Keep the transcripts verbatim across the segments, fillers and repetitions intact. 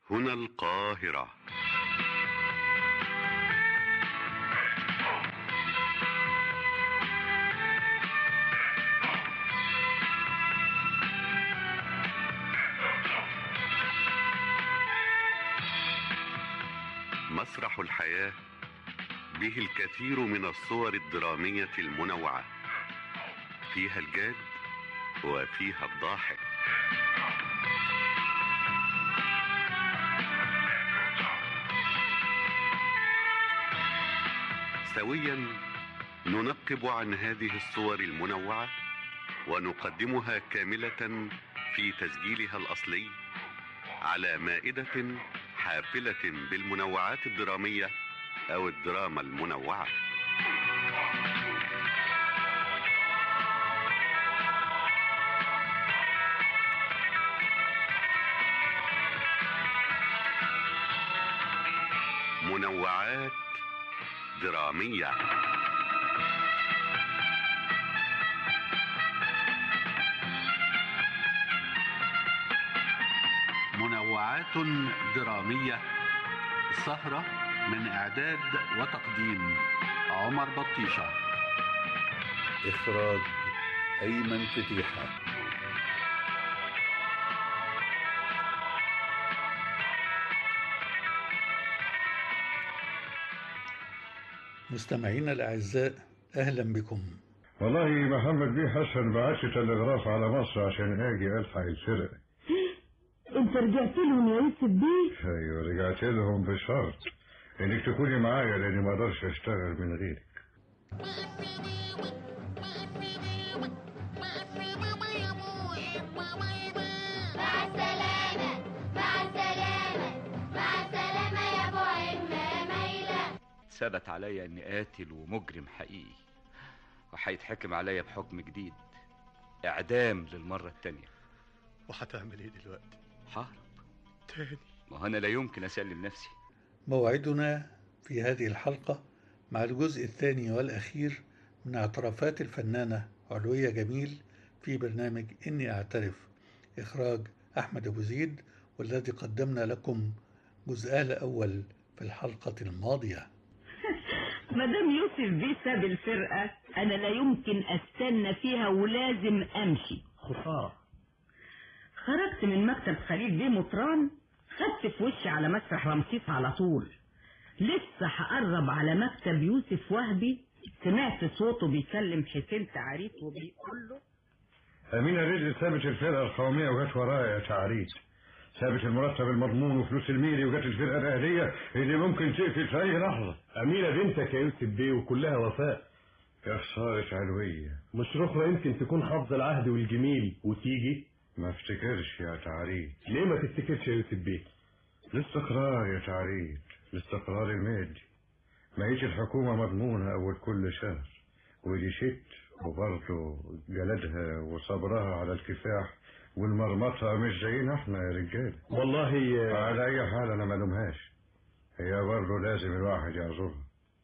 هنا القاهرة. مسرح الحياة به الكثير من الصور الدرامية المنوعة، فيها الجاد وفيها الضاحك. سويا ننقب عن هذه الصور المنوعة ونقدمها كاملة في تسجيلها الأصلي على مائدة حافلة بالمنوعات الدرامية أو الدراما المنوعة. منوعات درامية. منوعات درامية، سهرة من إعداد وتقديم عمر بطيشة، إخراج أيمن فتيحة. مستمعينا الأعزاء، أهلا بكم. والله محمد بيه حسن بعت تلغراف على مصر عشان اجي الحق الفرقه. انت رجعت لهم يا يوسف بيه؟ ايوه رجعت لهم بشرط انك تكوني معايا، لاني ما اقدرش اشتغل من غيرك. مع السلامة مع السلامة مع السلامة يا ابو عمة ميلة. ثبت عليا اني قاتل ومجرم حقيقي، وهيتحكم عليا بحكم جديد، اعدام للمرة التانية. وهتعمل ايه دلوقتي؟ ههرب تاني؟ ما انا لا يمكن اسلم نفسي. موعدنا في هذه الحلقة مع الجزء الثاني والأخير من اعترافات الفنانة علوية جميل في برنامج إني أعترف، إخراج أحمد أبو زيد، والذي قدمنا لكم جزءها الأول في الحلقة الماضية. مدام يوسف بيه ساب الفرقة، أنا لا يمكن أستنى فيها ولازم أمشي. خسارة. خرجت من مكتب خليل بيه مطران، خدت في وشي على مسرح رمسيس على طول. لسه هقرب على مكتب يوسف وهبي، سمعت صوته بيكلم حسين تعريف وبيقول له: أمينة رزق سابت الفرقة القومية وجت ورايا يا تعريف، سابت المرتب المضمون وفلوس الميري وجت الفرقة الأهلية اللي ممكن تقفل في أي لحظة. أمينة بنتك يا يوسف بيه وكلها وفاء. يا خسارة علوية، مش رخرة يمكن تكون حافظ العهد والجميل وتيجي؟ ما افتكرش يا تعريف. ليه ما تفتكرش يا يوسف بيه؟ الاستقرار يا تعريف، الاستقرار المادي. معيش الحكومة مضمونة أول كل شهر، ودي شت وبرضه جلدها وصبرها على الكفاح والمرمطة مش زينا احنا يا رجال. والله على أي حال أنا ملومهاش، هي برضه لازم الواحد يعذرها.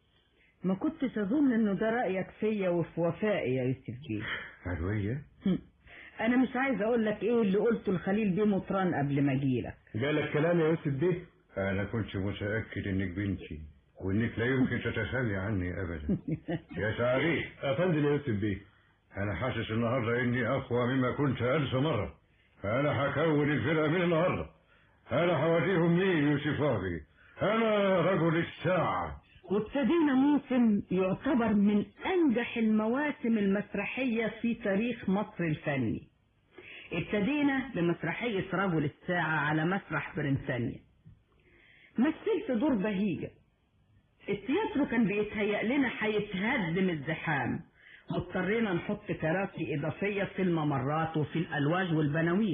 ما كنتش أظن إنه ده رأيك فيا وفي وفائي يا يوسف بيه. علوية؟ أنا مش عايز أقول لك إيه اللي قلته لخليل بيه مطران قبل ما أجيلك. جالك كلام يا يوسف بيه؟ أنا كنت متأكد إنك بنتي وإنك لا يمكن تتخلي عني أبدا. يا تعريف. أفندم يا يوسف بيه، أنا حاسس النهاردة إني أقوى مما كنت ألف مرة. أنا هكون الفرقة من النهاردة. أنا هوريهم مين يوسف وهبي. أنا رجل الساعة. وابتدينا موسم يعتبر من أنجح المواسم المسرحية في تاريخ مصر الفني. ابتدينا بمسرحية رجل الساعة على مسرح برنسانيا. مثلت دور بهيجة. التياترو كان بيتهيأ لنا هيتهدم الزحام، واضطرينا نحط كراسي إضافية في الممرات وفي الألواج والبناوير.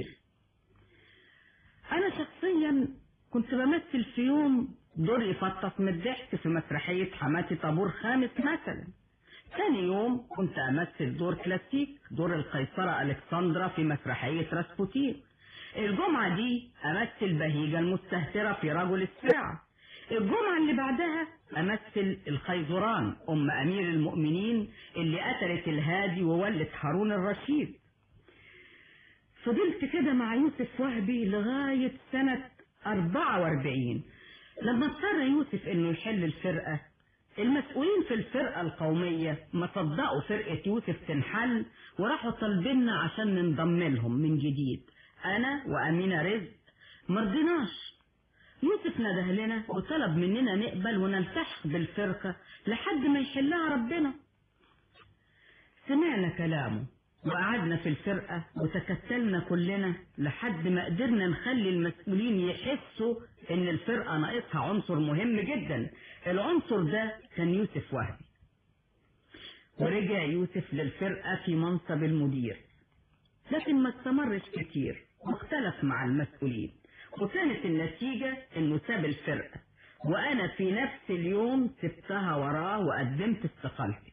أنا شخصيا كنت بمثل في يوم دور يفطس من الضحك في مسرحية حماتي طابور خامس مثلا. ثاني يوم كنت أمثل دور كلاسيك، دور القيصرة ألكسندرا في مسرحية راسبوتين. الجمعة دي أمثل بهيجة المستهترة في رجل الساعة. الجمعة اللي بعدها أمثل الخيزران أم أمير المؤمنين اللي قتلت الهادي وولت هارون الرشيد. فضلت كده مع يوسف وهبي لغاية سنة أربعة وأربعين لما اضطر يوسف انه يحل الفرقة. المسؤولين في الفرقة القومية ما صدقوا فرقة يوسف تنحل وراحوا طالبيننا عشان ننضم لهم من جديد، انا وامينة رزق. مرضيناش. يوسف نده لنا وطلب مننا نقبل ونلتحق بالفرقة لحد ما يحلها ربنا. سمعنا كلامه وقعدنا في الفرقة وتكتلنا كلنا لحد ما قدرنا نخلي المسؤولين يحسوا ان الفرقة ناقصها عنصر مهم جدا. العنصر ده كان يوسف وهبي. ورجع يوسف للفرقة في منصب المدير، لكن ما استمرش كتير واختلف مع المسؤولين، وكانت النتيجة انه ساب الفرقة، وانا في نفس اليوم سبتها وراه وقدمت استقالتي.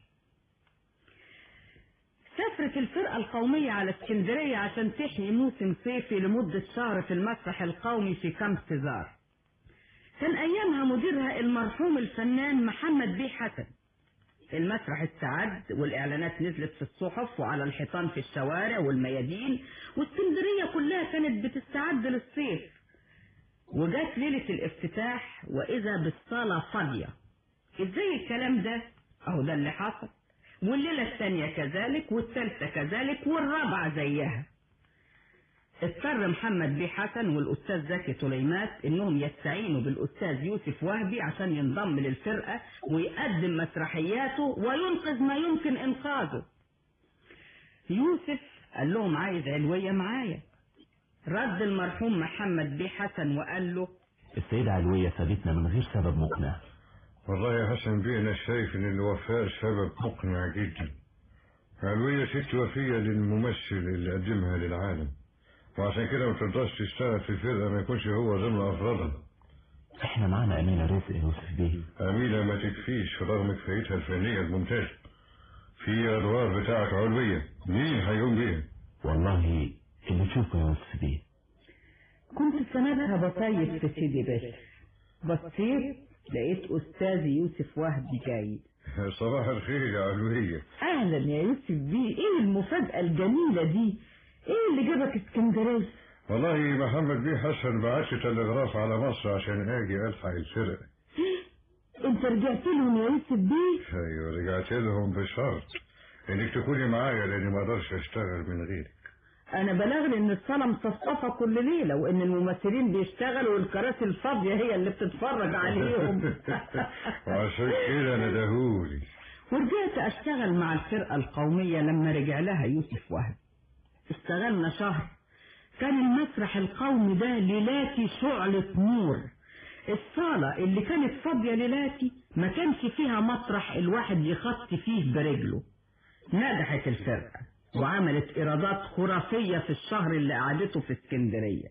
سافرت الفرقة القومية على اسكندرية عشان تحيي موسم صيفي لمدة شهر في المسرح القومي في كامب سيزار. كان أيامها مديرها المرحوم الفنان محمد بيه حسن. المسرح استعد والإعلانات نزلت في الصحف وعلى الحيطان في الشوارع والميادين، واسكندرية كلها كانت بتستعد للصيف. وجات ليلة الافتتاح وإذا بالصالة فاضية. إزاي الكلام ده؟ أهو ده اللي حصل. والليلة الثانية كذلك والثالثة كذلك والرابعة زيها. اضطر محمد بيه حسن والأستاذ زكي طليمات إنهم يستعينوا بالأستاذ يوسف وهبي عشان ينضم للفرقة ويقدم مسرحياته وينقذ ما يمكن إنقاذه. يوسف قال لهم عايز علوية معايا. رد المرحوم محمد بيه حسن وقال له السيدة علوية سابتنا من غير سبب مقنع. والله يا حسن بيه أنا شايف إن الوفاء سبب مقنع جدا. علوية ست وفية للممثل اللي قدمها للعالم، وعشان كده ما تقدرش تشتغل في الفرقة ما يكونش هو ضمن أفرادها. احنا معانا أمينة رزق يا يوسف بيه. أمينة ما تكفيش رغم كفايتها الفنية الممتازة. في أدوار بتاعت علوية مين هيقوم بيها؟ والله اللي تشوفه يا يوسف بيه. كنت سندها بصيف في سيدي باشا، بصيت لقيت أستاذ يوسف وهبي جاي. صباح الخير يا علوية. أهلا يا يوسف بيه، إيه المفاجأة الجميلة دي؟ إيه اللي جابك اسكندرية؟ والله محمد بيه حسن بعت تلغراف على مصر عشان أجي ألحق الفرقة. أنت رجعت لهم يا يوسف بيه؟ أيوة رجعت لهم بشرط إنك تكوني معايا لأني ما أقدرش أشتغل من غيرك. أنا بلغني إن الصالة مصفصفة كل ليلة وإن الممثلين بيشتغلوا والكراسي الفاضية هي اللي بتتفرج عليهم. وعشان كده ندهولي. ورجعت أشتغل مع الفرقة القومية لما رجع لها يوسف وهبي. اشتغلنا شهر. كان المسرح القومي ده ليلاتي شعلة نور. الصالة اللي كانت فاضية ليلاتي ما كانش فيها مطرح الواحد يخط فيه برجله. نجحت الفرقة وعملت إيرادات خرافية في الشهر اللي قعدته في اسكندرية.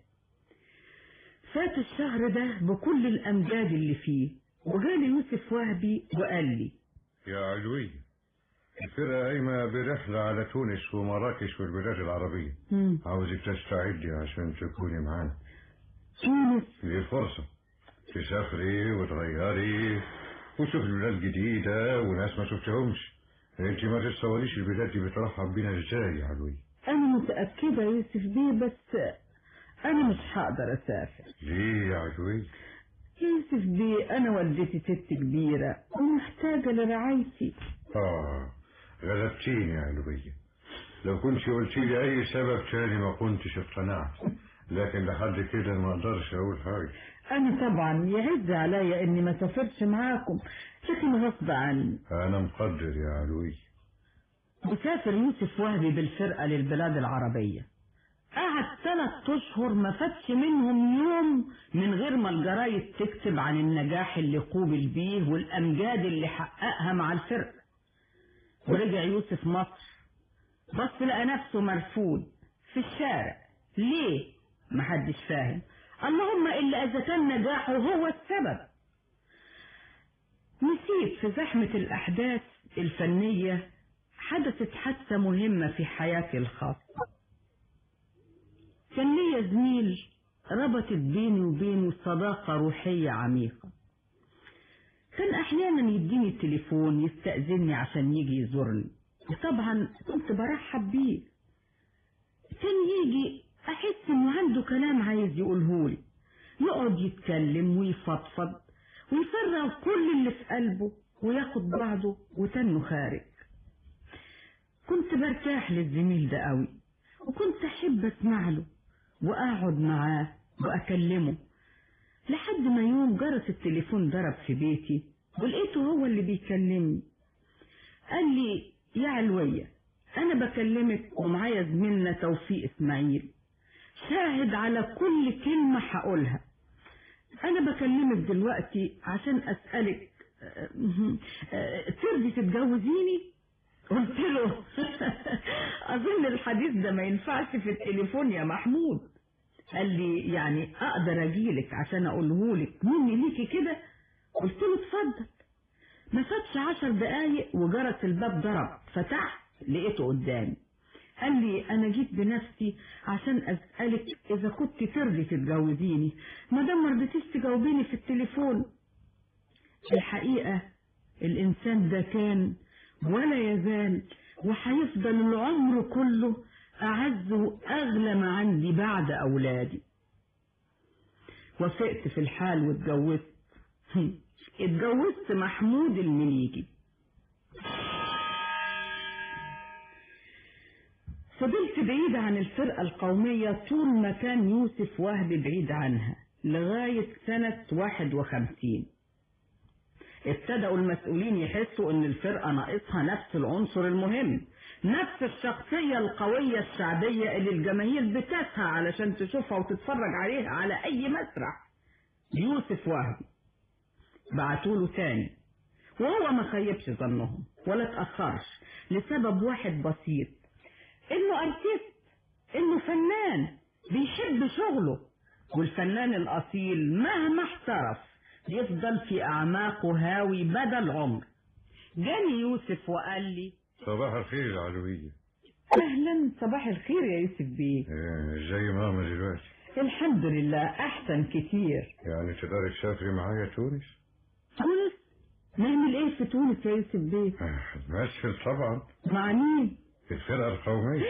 فات الشهر ده بكل الأمجاد اللي فيه، وجالي يوسف وهبي وقال لي يا علوية الفرقة قايمة برحلة على تونس ومراكش والبلاد العربية. مم. عاوزك تستعدي عشان تكوني معانا. تونس؟ دي فرصة تسافري وتغيري وتشوفي بلاد جديدة وناس ما شفتهمش. انت ما تتصوريش البلاد دي بترحب بينا ازاي يا علوية. انا متأكدة يا يوسف بيه، بس انا مش هقدر اسافر. ليه يا علوية؟ يا يوسف بيه انا والدتي ست كبيرة ومحتاجة لرعايتي. اه غلبتيني يا علوية. لو كنت قلتي لي اي سبب تاني ما كنتش اقتنعت، لكن لحد كده ما اقدرش اقول حاجة. انا طبعا يعز عليا اني ما سافرش معاكم، لكن غصب عني. انا مقدر يا علوية. وسافر يوسف وهبي بالفرقة للبلاد العربية. قعد ثلاث اشهر ما فاتش منهم يوم من غير ما الجرايد تكتب عن النجاح اللي قوبل بيه والامجاد اللي حققها مع الفرقة. ورجع يوسف مصر، بس لقى نفسه مرفوض في الشارع. ليه؟ محدش فاهم. اللهم إلا إذا كان نجاحه هو السبب. نسيت في زحمة الأحداث الفنية حدثت حادثة مهمة في حياتي الخاصة. كان ليا زميل ربطت بيني وبينه صداقة روحية عميقة. كان أحيانا يديني التليفون يستأذنني عشان يجي يزورني، وطبعا كنت برحب بيه. كان يجي أحس إنه عنده كلام عايز يقولهولي، يقعد يتكلم ويفضفض ويفرغ كل اللي في قلبه وياخد بعضه وتنه خارج. كنت برتاح للزميل ده قوي، وكنت احب اسمع له واقعد معاه واكلمه، لحد ما يوم جرس التليفون ضرب في بيتي ولقيته هو اللي بيكلمني. قال لي: يا علوية، انا بكلمك ومعايا زميلنا توفيق اسماعيل، شاهد على كل كلمة هقولها. انا بكلمك دلوقتي عشان اسألك ترضي تتجوزيني؟ قلت له: اظن الحديث ده ما ينفعش في التليفون يا محمود. قال لي: يعني اقدر اجيلك عشان اقولهولك مني ليكي كده؟ قلت له: اتفضل. ما فاتش عشر دقايق وجرس الباب ضرب، فتحت لقيته قدامي. قال لي: انا جيت بنفسي عشان اسالك اذا كنت ترضي تتجوزيني ما دام ما رضيتيش تجاوبيني في التليفون. الحقيقه الانسان ده كان ولا يزال وهيفضل العمر كله اعز واغلى ما عندي بعد اولادي. وافقت في الحال واتجوزت. اتجوزت محمود المليجي. فضلت بعيدة عن الفرقة القومية طول ما كان يوسف وهبي بعيد عنها لغاية سنة واحد وخمسين. ابتدأوا المسؤولين يحسوا ان الفرقة ناقصها نفس العنصر المهم، نفس الشخصية القوية الشعبية اللي الجماهير بتسعى علشان تشوفها وتتفرج عليها على اي مسرح. يوسف وهبي بعتوله تاني، وهو ما خيبش ظنهم ولا تأخرش لسبب واحد بسيط، انه ارتيست، انه فنان بيحب شغله، والفنان الاصيل مهما احترف يفضل في اعماقه هاوي مدى العمر. جاني يوسف وقال لي: صباح الخير يا علوية. اهلا، صباح الخير يا يوسف بيه. ازاي ماما دلوقتي؟ الحمد لله احسن كتير. يعني تقدري تسافري معايا تونس؟ تونس؟ نعمل ايه في تونس يا يوسف بيه؟ نمثل طبعا. مع مين؟ في الفرقة القومية.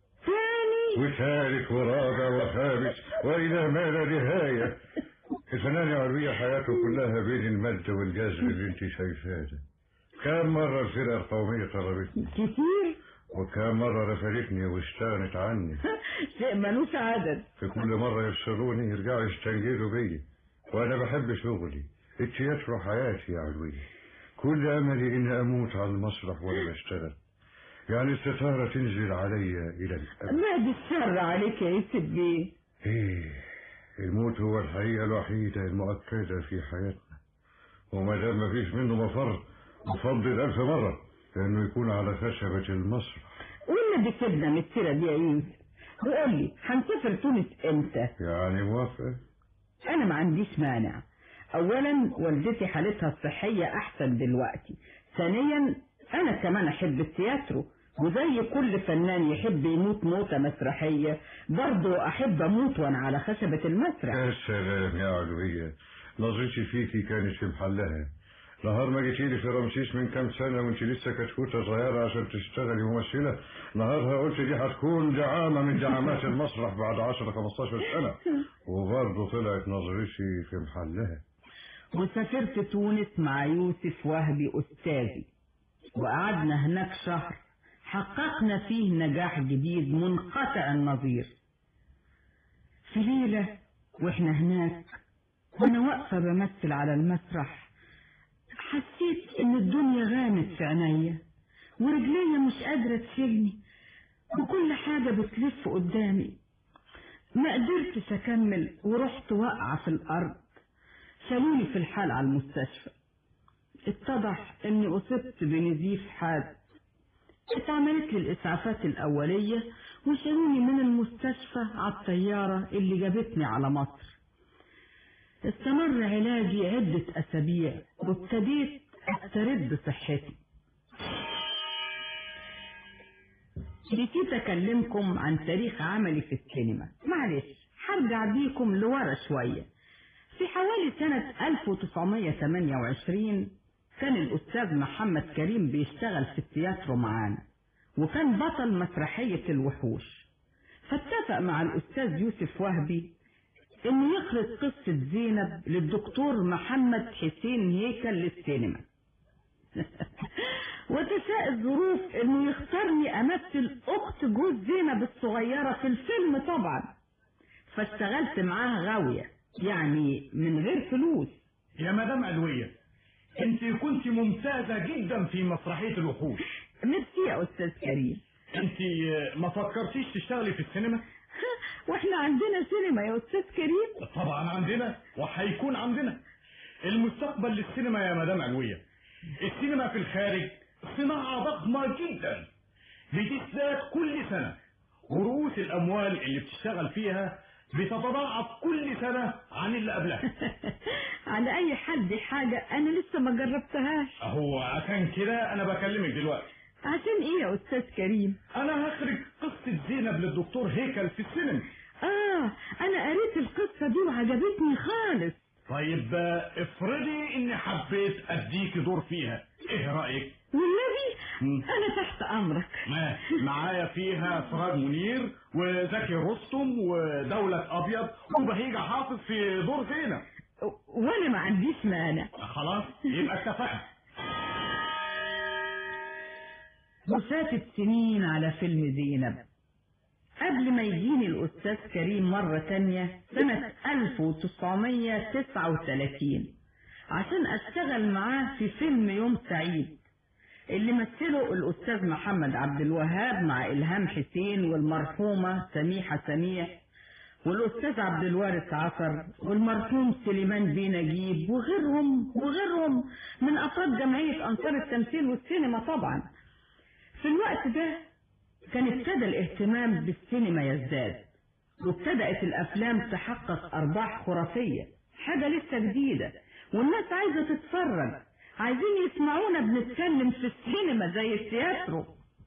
ثاني وثالث ورابع وخامس والى ما لا نهاية. الفنان يا علوية حياته كلها بين المد والجزر اللي انت شايفاه ده. كم مرة الفرقة القومية طلبتني؟ كتير. وكم مرة رفضتني واستغنت عني. شيء ملوش عدد. في كل مرة يفصلوني يرجعوا يستنجدوا بيا، وانا بحب شغلي. التياترو حياتي يا علوية. كل املي اني اموت على المسرح وانا بشتغل، يعني الستارة تنزل عليا الى الابد. بعد الشر عليك يا يوسف بيه. ايه، الموت هو الحقيقة الوحيدة المؤكدة في حياتنا، وما دام مفيش منه مفر نفضل ألف مرة لأنه يكون على خشبة المسرح. واللي بيسيبنا من السيرة دي يا يوسف، وقول لي هنسافر تونس امتى؟ يعني موافقة؟ أنا ما عنديش مانع. أولا والدتي حالتها الصحية أحسن دلوقتي، ثانيا أنا كمان أحب التياترو، وزي كل فنان يحب يموت موتة مسرحية برضو أحب أموت وأنا على خشبة المسرح. يا سلام يا علوية، نظرتي فيكي كانت في محلها. نهار ما جيتيلي في رمسيس من كام سنة وانت لسه كتكوتة صغيرة عشان تشتغلي ممثلة، نهارها قلت دي هتكون دعامة من دعامات المسرح بعد عشرة خمستاشر سنة، وبرضه طلعت نظرتي في محلها. وسافرت تونس مع يوسف وهبي أستاذي، وقعدنا هناك شهر حققنا فيه نجاح جديد منقطع النظير. في ليلة واحنا هناك وانا واقفة بمثل على المسرح، حسيت ان الدنيا غامت في عينيا ورجليا مش قادرة تشيلني وكل حاجة بتلف قدامي. ما قدرتش اكمل ورحت واقعة في الارض، شالوني في الحال على المستشفى. اتضح اني اصبت بنزيف حاد. اتعملت لي الاسعافات الاولية وشالوني من المستشفى على الطيارة اللي جابتني على مصر. استمر علاجي عدة اسابيع وابتديت استرد صحتي. نسيت اكلمكم عن تاريخ عملي في السينما، معلش هرجع بيكم لورا شوية. في حوالي سنة ألف وتسعمية وتمانية وعشرين كان الأستاذ محمد كريم بيشتغل في التياترو معانا، وكان بطل مسرحية الوحوش. فاتفق مع الأستاذ يوسف وهبي انه يخرج قصة زينب للدكتور محمد حسين هيكل للسينما. وتشاء الظروف انه يختارني امثل اخت جوز زينب الصغيرة في الفيلم طبعا، فاشتغلت معاها غاوية يعني من غير فلوس. يا مدام علوية، انت كنت ممتازة جدا في مسرحية الوحوش. ميرسي يا استاذ كريم. انت ما فكرتيش تشتغلي في السينما؟ واحنا عندنا سينما يا استاذ كريم؟ طبعا عندنا وهيكون عندنا. المستقبل للسينما يا مدام علوية. السينما في الخارج صناعة ضخمة جدا بتزداد كل سنة، ورؤوس الأموال اللي بتشتغل فيها بتتضاعف كل سنة عن اللي قبلها. على أي حال دي حاجة أنا لسه ما جربتهاش. هو عشان كده أنا بكلمك دلوقتي. عشان إيه يا أستاذ كريم؟ أنا هخرج قصة زينب للدكتور هيكل في السينما. آه أنا قريت القصة دي وعجبتني خالص. طيب افرضي إني حبيت أديكي دور فيها، إيه رأيك؟ والنبي أنا تحت أمرك. ما معايا فيها سراج منير وزكي رستم ودولة أبيض وبهيجة حافظ في دور زينب. وأنا ما عنديش مانع. خلاص يبقى اتفقنا. وفاتت سنين على فيلم زينب قبل ما يجيني الأستاذ كريم مرة تانية سنة ألف وتسعمية تسعة وثلاثين عشان أشتغل معاه في فيلم يوم سعيد اللي مثله الأستاذ محمد عبد الوهاب مع إلهام حسين والمرحومة سميحة سميح والأستاذ عبد الوارث عصر والمرحوم سليمان بيه نجيب وغيرهم وغيرهم من أفراد جمعية أنصار التمثيل والسينما. طبعا في الوقت ده كان ابتدى الاهتمام بالسينما يزداد، وابتدأت الأفلام تحقق أرباح خرافية، حاجة لسه جديدة والناس عايزة تتفرج، عايزين يسمعونا بنتكلم في السينما زي التياترو.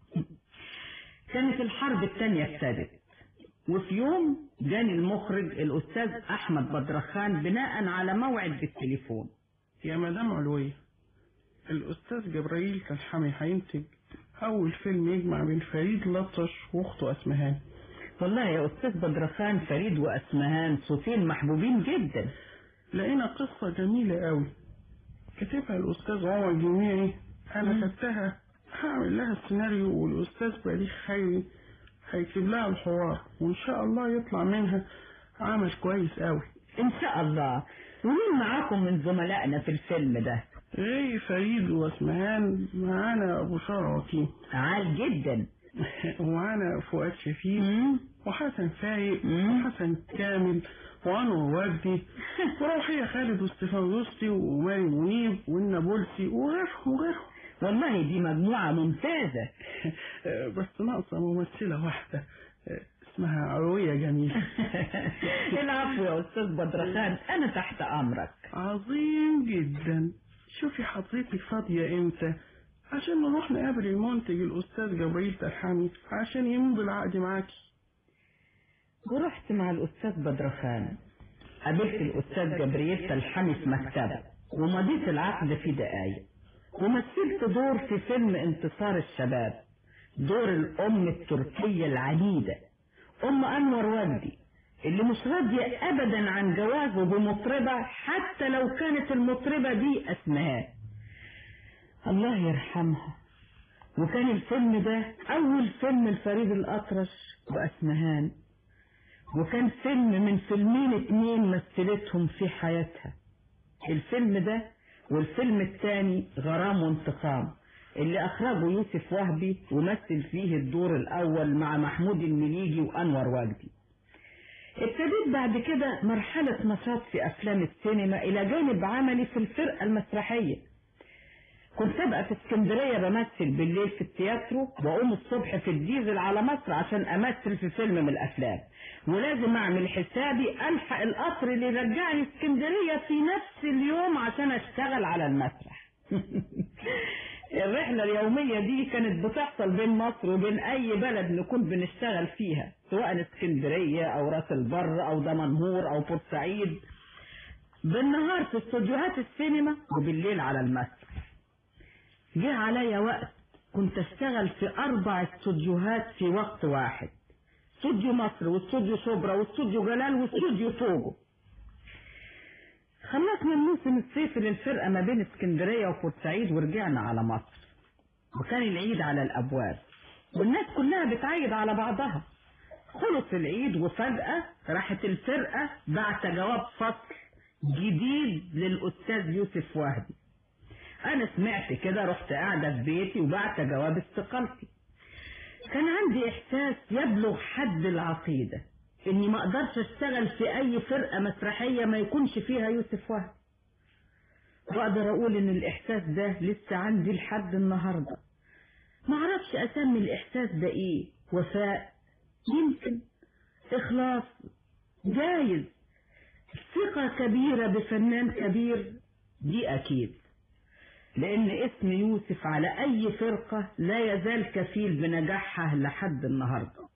كانت الحرب التانية ابتدت، وفي يوم جاني المخرج الأستاذ أحمد بدرخان بناء على موعد بالتليفون. يا مدام علوية، الأستاذ جبرائيل كالحمي هينتج أول فيلم يجمع بين فريد لطش وأخته أسمهان. والله يا أستاذ بدرخان فريد وأسمهان صوتين محبوبين جدا. لقينا قصة جميلة قوي كتبها الأستاذ عمر جميعي، أنا خدتها هعمل لها السيناريو والأستاذ بليغ خيري هيكتب لها الحوار، وإن شاء الله يطلع منها عمل كويس قوي إن شاء الله. ومين معاكم من زملائنا في الفيلم ده؟ غير فريد واسمهان معانا أبو شارع وكيم عال جدا، ومعانا فؤاد شفيق وحسن فايق وحسن كامل وأنور وردي وروحية خالد واستفان دوستي وماري منيب والنابلسي وغيرهم وغيرهم. والله دي مجموعة ممتازة. بس ناقصة ممثلة واحدة اسمها علوية جميل. العفو يا أستاذ بدرخان، أنا تحت أمرك. عظيم جدا. شوفي حضرتك فاضية امتى عشان نروح نقابل المنتج الأستاذ جبرائيل تلحمي عشان يمضي العقد معاكي. ورحت مع الأستاذ بدرخان، قابلت الأستاذ جبرائيل تلحمي في مكتبه ومضيت العقد في دقايق، ومثلت دور في فيلم انتصار الشباب، دور الأم التركية العنيدة أم أنور وردي اللي مش راضية أبدا عن جوازه بمطربة حتى لو كانت المطربة دي أسمهان الله يرحمها. وكان الفيلم ده أول فيلم الفريد الأطرش وأسمهان، وكان فيلم من فيلمين اتنين مثلتهم في حياتها، الفيلم ده والفيلم الثاني غرام وانتقام اللي أخرجه يوسف وهبي ومثل فيه الدور الأول مع محمود المليجي وأنور وجدي. ابتديت بعد كده مرحلة نشاط في أفلام السينما إلى جانب عملي في الفرقة المسرحية. كنت أبقى في اسكندرية بمثل بالليل في التياترو، وأقوم الصبح في الديزل على مصر عشان أمثل في فيلم من الأفلام، ولازم أعمل حسابي ألحق القطر اللي يرجعني اسكندرية في نفس اليوم عشان أشتغل على المسرح. الرحلة اليومية دي كانت بتحصل بين مصر وبين أي بلد نكون بنشتغل فيها، سواء اسكندرية أو راس البر أو دمنهور أو بورسعيد، بالنهار في استوديوهات السينما وبالليل على المسرح. جه عليا وقت كنت اشتغل في أربع استوديوهات في وقت واحد، استوديو مصر واستوديو شبرا واستوديو جلال واستوديو توجو، خلصنا الموسم الصيفي للفرقة ما بين اسكندرية وبورسعيد ورجعنا على مصر، وكان العيد على الأبواب والناس كلها بتعيد على بعضها. خلص العيد وفجأة راحت الفرقة بعت جواب فصل جديد للأستاذ يوسف وهبي. أنا سمعت كده رحت قاعدة في بيتي وبعت جواب استقالتي. كان عندي إحساس يبلغ حد العقيدة إني ما أقدرش أشتغل في أي فرقة مسرحية ما يكونش فيها يوسف وهبي، وأقدر أقول إن الإحساس ده لسه عندي لحد النهاردة. معرفش أسمي الإحساس ده إيه، وفاء يمكن، إخلاص جايز، ثقة كبيرة بفنان كبير دي أكيد، لأن اسم يوسف على أي فرقة لا يزال كفيل بنجاحها لحد النهاردة.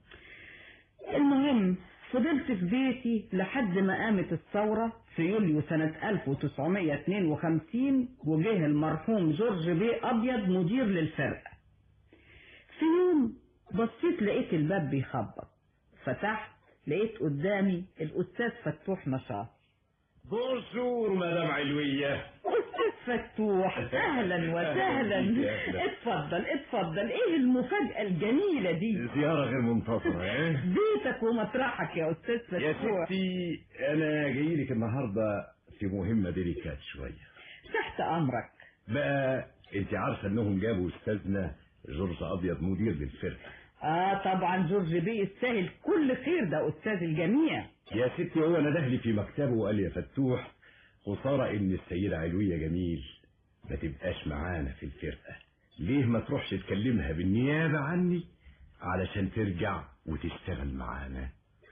المهم فضلت في بيتي لحد ما قامت الثورة في يوليو سنة ألف وتسعمية اتنين وخمسين، وجه المرحوم جورج بيه أبيض مدير للفرقة. في يوم بصيت لقيت الباب بيخبط، فتحت لقيت قدامي الأستاذ فتوح نشاط. بونجور مدام علوية. أستاذ فتوح أهلا وسهلا. اتفضل اتفضل، ايه المفاجأة الجميلة دي؟ زيارة غير منتظرة. ايه بيتك ومطرحك يا أستاذ فتوح. يا ستي أنا جاي لك النهاردة في مهمة ديليكات شوية. تحت أمرك. بقى أنت عارفة إنهم جابوا أستاذنا جورج أبيض مدير للفرقة. آه طبعا جورج بيه يستاهل كل خير، ده أستاذ الجميع. يا ستي هو ندهلي لي في مكتبه وقال يا فتوح خسارة إن السيدة علوية جميل ما تبقاش معانا في الفرقة، ليه ما تروحش تكلمها بالنيابة عني علشان ترجع وتشتغل معانا.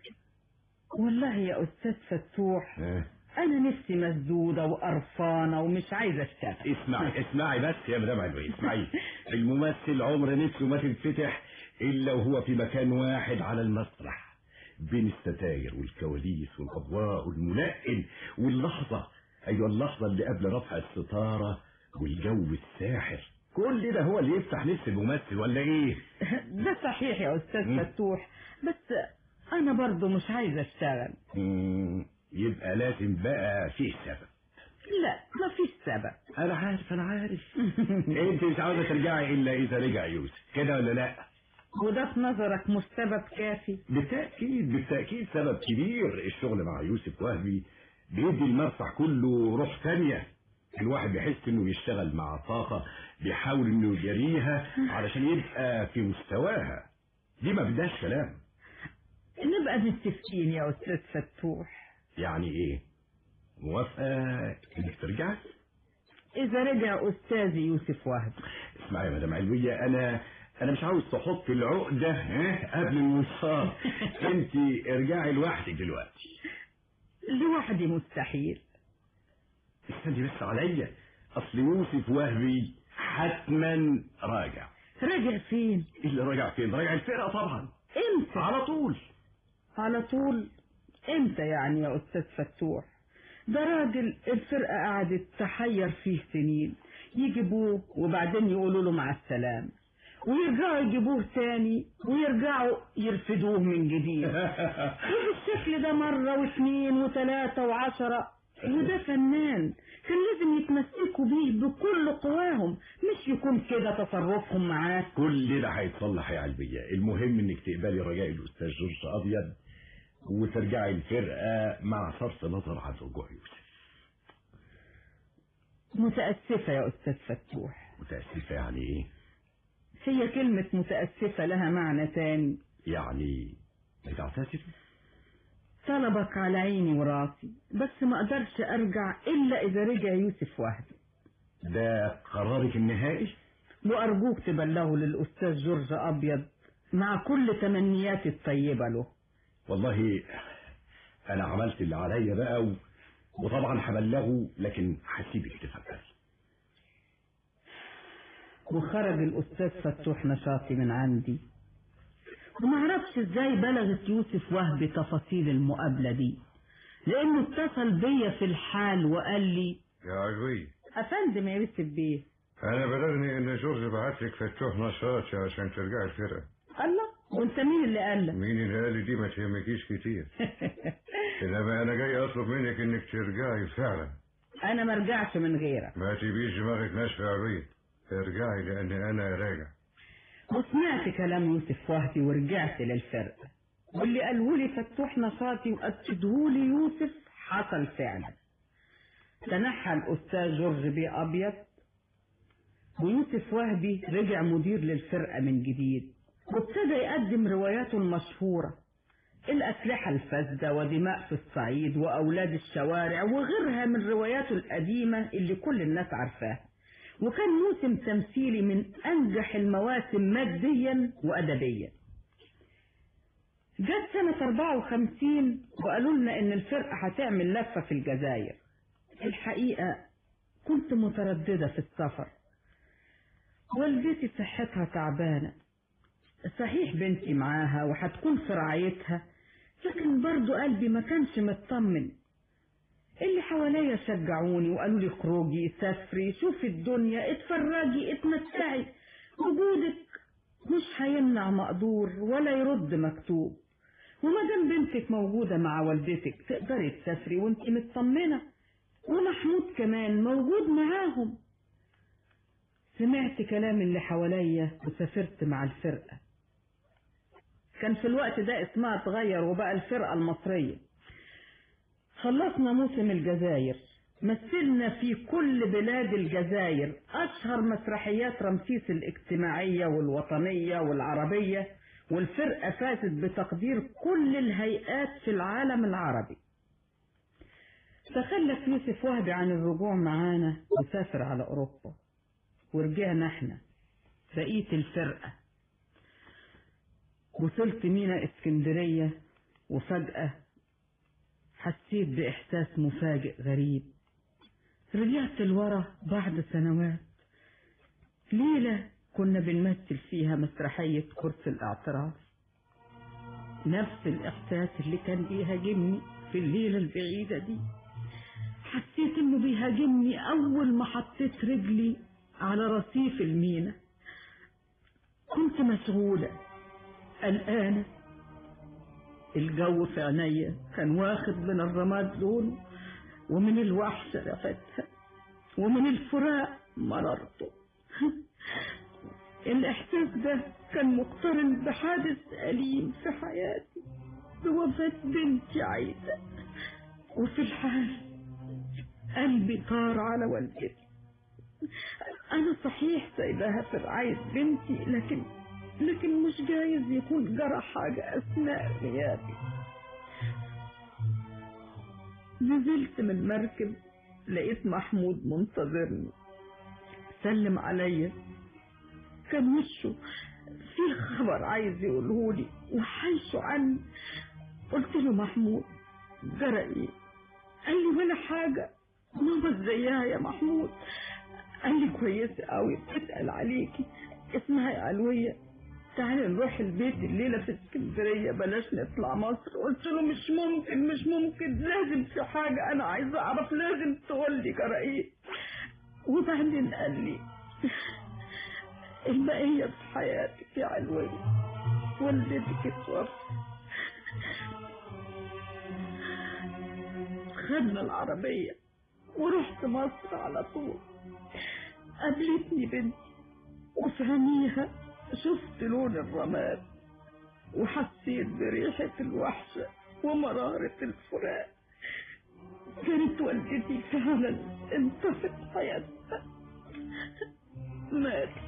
والله يا أستاذ فتوح اه؟ أنا نفسي مسدودة وقرفانة ومش عايزة أشتغل. اسمعي اسمعي بس يا مدام علوية اسمعي. الممثل عمر نفسه ما تنفتح إلا وهو في مكان واحد على المسرح، بين الستاير والكواليس والأضواء والملائم واللحظة، أيوة اللحظة اللي قبل رفع الستارة والجو الساحر، كل ده هو اللي يفتح نفس الممثل ولا إيه؟ ده صحيح يا أستاذ فتوح، بس أنا برضو مش عايزة أشتغل. مم. يبقى لازم بقى فيه سبب. لا ما فيش سبب. أنا عارف أنا عارف. أنت مش عاوزة ترجعي إلا إذا رجع يوسف، كده ولا لأ؟ وده في نظرك مش سبب كافي؟ بالتأكيد بالتأكيد سبب كبير. الشغل مع يوسف وهبي بيدي المسرح كله روح تانية، الواحد بيحس انه يشتغل مع طاقة بيحاول انه يجريها علشان يبقى في مستواها، دي ما بدهاش كلام. نبقى متفقين يا أستاذ فتوح. يعني ايه؟ موافقة انك ترجع؟ إذا رجع أستاذي يوسف وهبي. اسمعي يا مدام علوية، أنا أنا مش عاوز تحط العقدة ها قبل الوصال. أنت ارجعي لوحدك دلوقتي. لوحدي مستحيل. استني بس عليا، أصل يوسف وهبي حتما راجع. راجع فين؟ اللي راجع فين؟ راجع الفرقة طبعا. امتى؟ على طول. على طول امتى يعني يا أستاذ فتوح؟ ده راجل الفرقة قعدت تحير فيه سنين، يجيبوه وبعدين يقولوا له مع السلامة، ويرجعوا يجيبوه تاني ويرجعوا يرفدوه من جديد. وبالشكل ده مرة واثنين وثلاثة وعشرة. وده فنان كان لازم يتمسكوا بيه بكل قواهم، مش يكون كده تصرفهم معاه. كل ده هيتصلح يا علبية، المهم انك تقبلي رجاء الأستاذ جورج أبيض وترجعي الفرقة مع صرف نظر عن رجوع يوسف. متأسفة يا أستاذ فتوح. متأسفة يعني ايه؟ هي كلمة متأسفة لها معنى تاني. يعني بتعتذر؟ طلبك على عيني وراسي، بس ما اقدرش ارجع الا اذا رجع يوسف وهبي. ده قرارك النهائي؟ وارجوك تبلغه للاستاذ جورج ابيض مع كل تمنياتي الطيبة له. والله انا عملت اللي عليا بقى و... وطبعا هبلغه، لكن هسيبك تفكري. وخرج الاستاذ فتوح نشاطي من عندي، وما اعرفش ازاي بلغت يوسف وهبي تفاصيل المقابلة دي، لانه اتصل بيا في الحال وقال لي: يا علوي. افندم يا يوسف بيه. انا بلغني ان جورج بعت لك فتوح نشاطي عشان ترجعي الفرقة. الله، وانت مين اللي قال لك؟ مين اللي قال لي دي ما تهمكيش كتير. انما انا جاي اطلب منك انك ترجعي فعلا. انا ما رجعش من غيرك. ما تبيش دماغك ناشفه يا علوية، ارجعي لان انا راجع. وسمعت كلام يوسف وهبي ورجعت للفرقة، واللي قالهولي فتوح نشاطي وأكدهولي يوسف حصل فعلا. تنحى الأستاذ جورج بيه أبيض، ويوسف وهبي رجع مدير للفرقة من جديد، وابتدى يقدم رواياته المشهورة الأسلحة الفاسدة ودماء في الصعيد وأولاد الشوارع وغيرها من رواياته القديمة اللي كل الناس عارفاها. وكان موسم تمثيلي من أنجح المواسم ماديا وأدبيا. جت سنة أربعة وخمسين وقالوا لنا إن الفرقة هتعمل لفة في الجزائر. الحقيقة كنت مترددة في السفر، والدتي صحتها تعبانة، صحيح بنتي معاها وهتكون في رعايتها، لكن برضو قلبي ما كانش مطمن. اللي حواليا شجعوني وقالوا لي اخرجي سافري شوفي الدنيا اتفرجي اتمتعي، وجودك مش هيمنع مقدور ولا يرد مكتوب، وما دام بنتك موجودة مع والدتك تقدري تسافري وانت مطمنة، ومحمود كمان موجود معاهم. سمعت كلام اللي حواليا وسافرت مع الفرقة. كان في الوقت ده اسمها اتغير وبقى الفرقة المصرية. خلصنا موسم الجزائر، مثلنا في كل بلاد الجزائر أشهر مسرحيات رمسيس الاجتماعية والوطنية والعربية، والفرقة فازت بتقدير كل الهيئات في العالم العربي. تخلف يوسف وهبي عن الرجوع معانا وسافر على أوروبا، ورجعنا احنا بقية الفرقة. وصلت مينا اسكندرية، وفجأة حسيت بإحساس مفاجئ غريب. رجعت لورا بعد سنوات، ليلة كنا بنمثل فيها مسرحية كرسي الاعتراف. نفس الإحساس اللي كان بيهاجمني في الليلة البعيدة دي، حسيت إنه بيهاجمني أول ما حطيت رجلي على رصيف المينا. كنت مشغولة قلقانة، الجو في عينيا كان واخد من الرماد لونه، ومن الوحشة رفتها، ومن الفراق مررته. الإحساس ده كان مقترن بحادث أليم في حياتي، بوفاة بنتي عايدة. وفي الحال قلبي طار على والدتي. أنا صحيح سايباها في رعاية بنتي، لكن لكن مش جايز يكون جرى حاجة أثناء غيابي. نزلت من المركب لقيت محمود منتظرني، سلم عليا، كان وشه في خبر عايز يقولهولي وحيشه عني. قلت له محمود جرى ايه؟ قال لي ولا حاجة، ماما ازيها يا محمود؟ قال لي كويسة قوي، بتسأل عليكي، اسمها يا علوية، تعالي نروح البيت الليلة في اسكندرية، بلاش نطلع مصر. قلت له مش ممكن مش ممكن، لازم في حاجة أنا عايزة أعرف، لازم تقول لي جرى إيه. وبعدين قال لي البقية في حياتك يا علوية، والدتك اتوفت. خدنا العربية ورحت مصر على طول. قابلتني بنتي، وفي عينيها شفت لون الرماد، وحسيت بريحة الوحشة ومرارة الفراق. كانت والدتي فعلا انطفت حياتها، ماتت.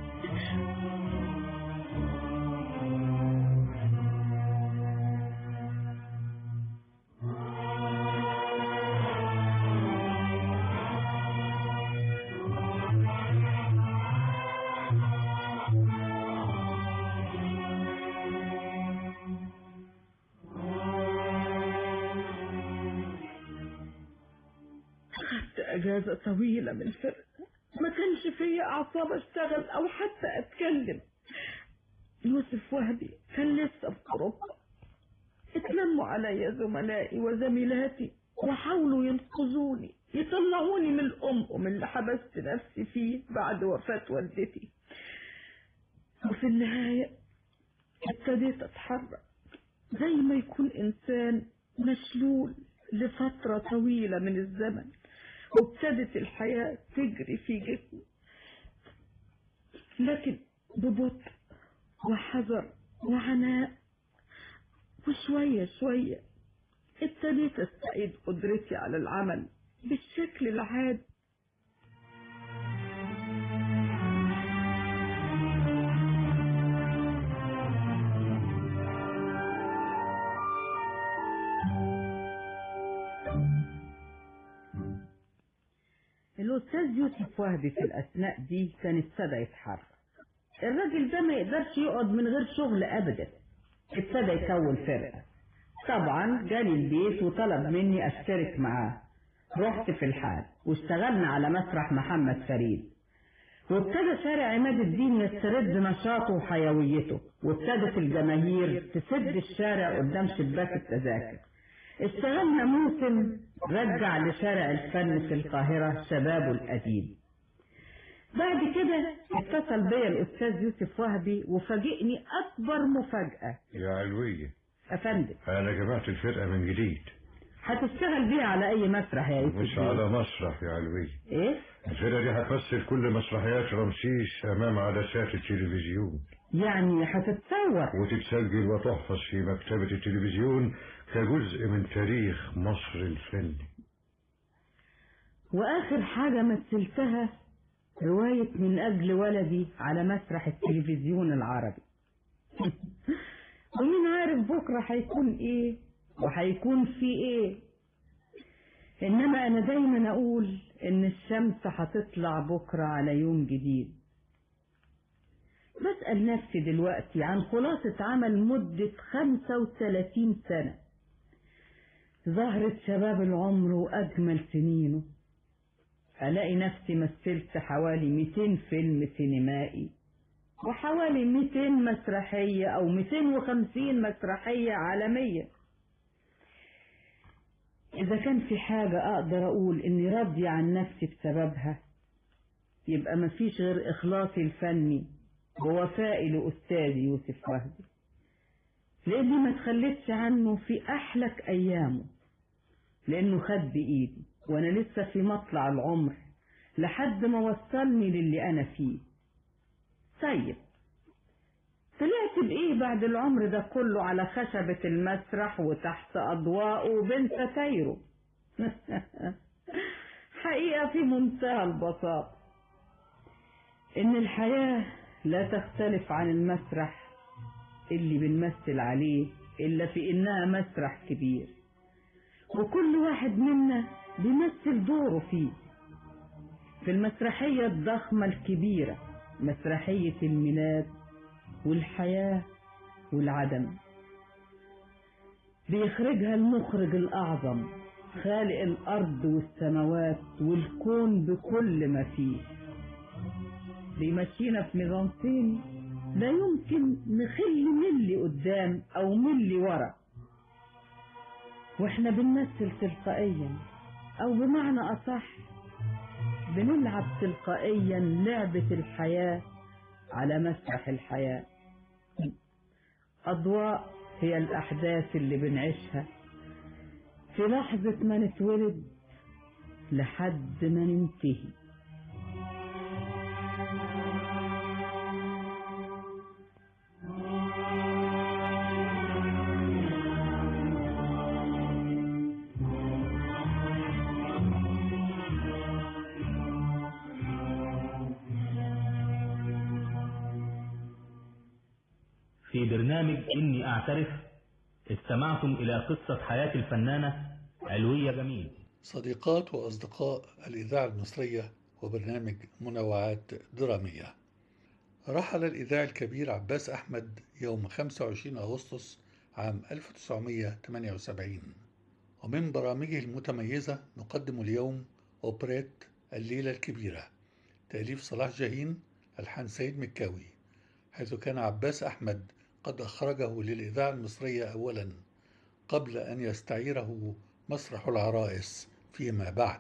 اجازة طويلة من الفرقة، ما كانش فيا اعصاب اشتغل او حتى اتكلم. يوسف وهبي كان لسه في اوروبا. اتلموا علي زملائي وزميلاتي وحاولوا ينقذوني، يطلعوني من الام اللي حبست نفسي فيه بعد وفاة والدتي. وفي النهاية ابتديت اتحرك زي ما يكون انسان مشلول لفترة طويلة من الزمن، وابتدت الحياة تجري في جسمي، لكن ببطء وحذر وعناء، وشوية شوية ابتديت استعيد قدرتي على العمل بالشكل العادي. الأستاذ يوسف وهبي في الأثناء دي كان ابتدى يتحرك. الراجل ده ما يقدرش يقعد من غير شغل أبدا. ابتدى يكون فرقة. طبعا جالي البيت وطلب مني أشترك معاه. رحت في الحال واشتغلنا على مسرح محمد فريد، وابتدى شارع عماد الدين يسترد نشاطه وحيويته، وابتدت الجماهير تسد الشارع قدام شباك التذاكر. اشتغلنا موسم رجع لشارع الفن في القاهرة شبابه القديم. بعد كده اتصل بيا الأستاذ يوسف وهبي وفاجئني أكبر مفاجأة. يا علوية أفندم، أنا جمعت الفرقة من جديد. هتشتغل بيها على أي مسرح يا يوسف؟ مش على مسرح يا علوية. إيه؟ الفرقة دي هتمثل كل مسرحيات رمسيس أمام عدسات التلفزيون. يعني هتتصور وتتسجل وتحفظ في مكتبة التلفزيون كجزء من تاريخ مصر الفني. وآخر حاجة مثلتها رواية من أجل ولدي على مسرح التلفزيون العربي. ومين عارف بكرة هيكون إيه وهيكون في إيه. إنما أنا دايما أقول إن الشمس هتطلع بكرة على يوم جديد. بسأل نفسي دلوقتي عن خلاصة عمل مدة خمسة وثلاثين سنة، ظهرت شباب العمر وأجمل سنينه. ألاقي نفسي مثلت حوالي مئتين فيلم سينمائي، وحوالي مئتين مسرحية أو مئتين وخمسين مسرحية عالمية. إذا كان في حاجة أقدر أقول إني راضية عن نفسي بسببها، يبقى مفيش غير إخلاصي الفني ووفائي لأستاذي يوسف وهبي، لأني ما تخليتش عنه في أحلك أيامه، لأنه خد بإيدي وأنا لسه في مطلع العمر لحد ما وصلني للي أنا فيه. طيب طلعت بإيه بعد العمر ده كله على خشبة المسرح وتحت أضواءه وبين ستايره؟ حقيقة في منتهى البساطة إن الحياة لا تختلف عن المسرح اللي بنمثل عليه إلا في إنها مسرح كبير، وكل واحد منا بيمثل دوره فيه. في المسرحية الضخمة الكبيرة، مسرحية الميلاد والحياة والعدم، بيخرجها المخرج الأعظم خالق الأرض والسماوات والكون بكل ما فيه. بيمشينا في نظام تاني لا يمكن نخلي ملي قدام أو ملي ورا، واحنا بنمثل تلقائيا، أو بمعنى أصح بنلعب تلقائيا لعبة الحياة على مسرح الحياة. أضواء هي الأحداث اللي بنعيشها في لحظة ما نتولد لحد ما ننتهي. في برنامج إني أعترف استمعتم إلى قصة حياة الفنانة علوية جميل. صديقات وأصدقاء الإذاعة المصرية وبرنامج منوعات درامية، رحل الإذاعي الكبير عباس أحمد يوم خمسة وعشرين أغسطس عام ألف وتسعمائة وثمانية وسبعين، ومن برامجه المتميزة نقدم اليوم أوبريت الليلة الكبيرة، تأليف صلاح جاهين، ألحان سيد مكاوي، حيث كان عباس أحمد قد أخرجه للإذاعة المصرية أولا قبل أن يستعيره مسرح العرائس فيما بعد.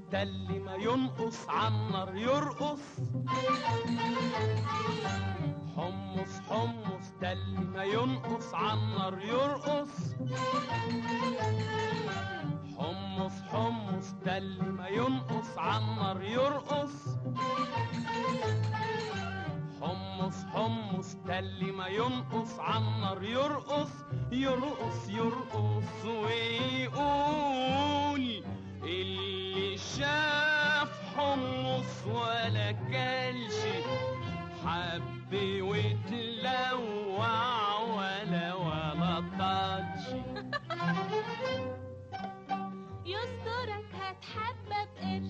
ده اللي ما ينقص عالنار يرقص. حمص حمص ده اللي ما ينقص عالنار يرقص. حمص حمص ده اللي ما ينقص عالنار يرقص. حمص حمص ده اللي ما ينقص عالنار يرقص. يرقص يرقص ويقول اللي شاف حمص ولا كلش حب وتلوع ولا ولا طاتش. يسترك هتحبب قرش.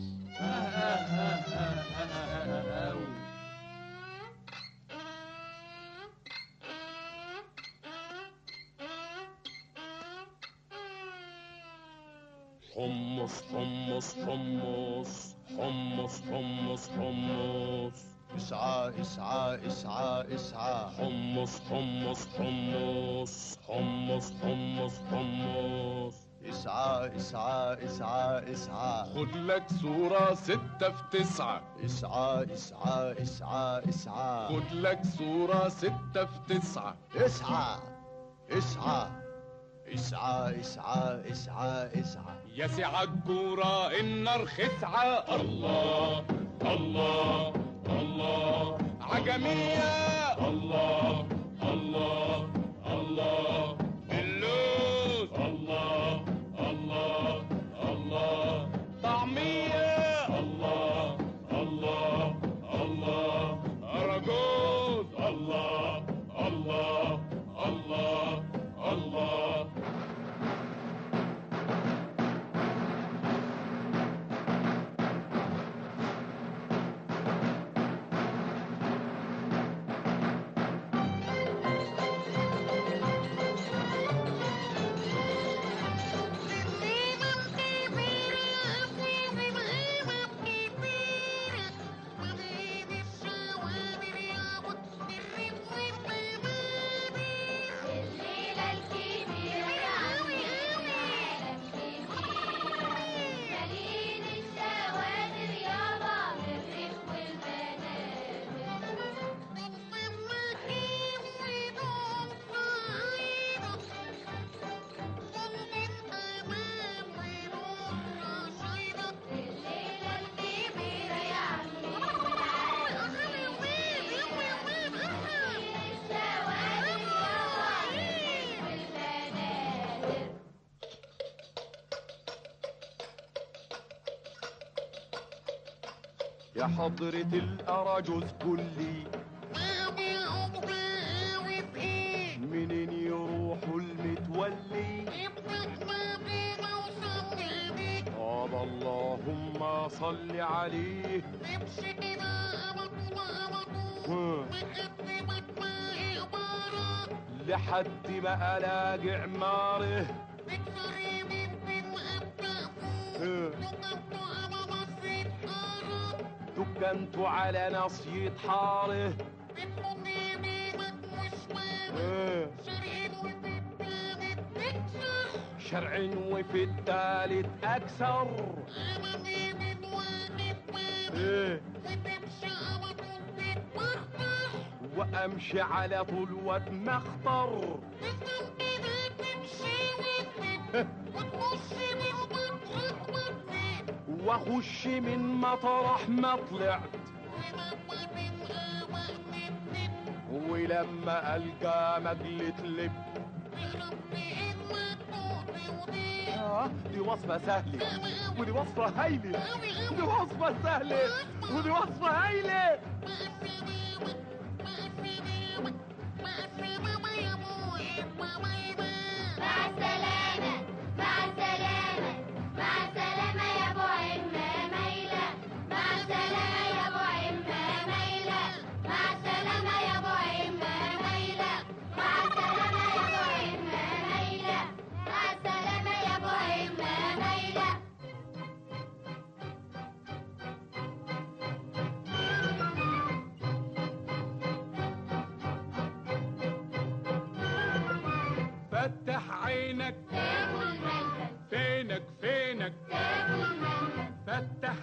حمص حمص حمص حمص حمص حمص. اسعى اسعى اسعى اسعى. حمص حمص حمص حمص حمص حمص. اسعى اسعى اسعى اسعى. خد لك صورة ستة في تسعة. اسعى اسعى اسعى اسعى. خد لك صورة ستة في تسعة. اسعى اسعى اسعى اسعى اسعى اسعى. يا سعى الجورة النار خسعة. الله الله الله عجمية. الله الله الله اللوز. الله الله الله طعمية. الله الله الله أرجوز. الله الله الله الله. يا حضرة الأراجوز كلي منين يروحوا المتولي؟ طاب اللهم صل عليه. لحد ما ألاقي عماره دكنت على نصية حاره. شرع وفي الثالث أكثر. وأمشي على طول واتمخطر. واخش من مطرح ما طلعت. ولما القى مجلة لب. آه دي وصفة سهلة ودي وصفة هايلة. دي وصفة سهلة ودي وصفة هايلة. مع السلامة مع السلامة مع السلامة يا ابو عمة ميلة. مع السلامة يا ابو عمة ميلة. مع السلامة يا ابو عمة ميلة. مع السلامة يا ابو عمة ميلة. مع السلامة يا ابو عمة ميلة. فتح عينك تاكل ملبن. فينك فينك تاكل ملبن. فتح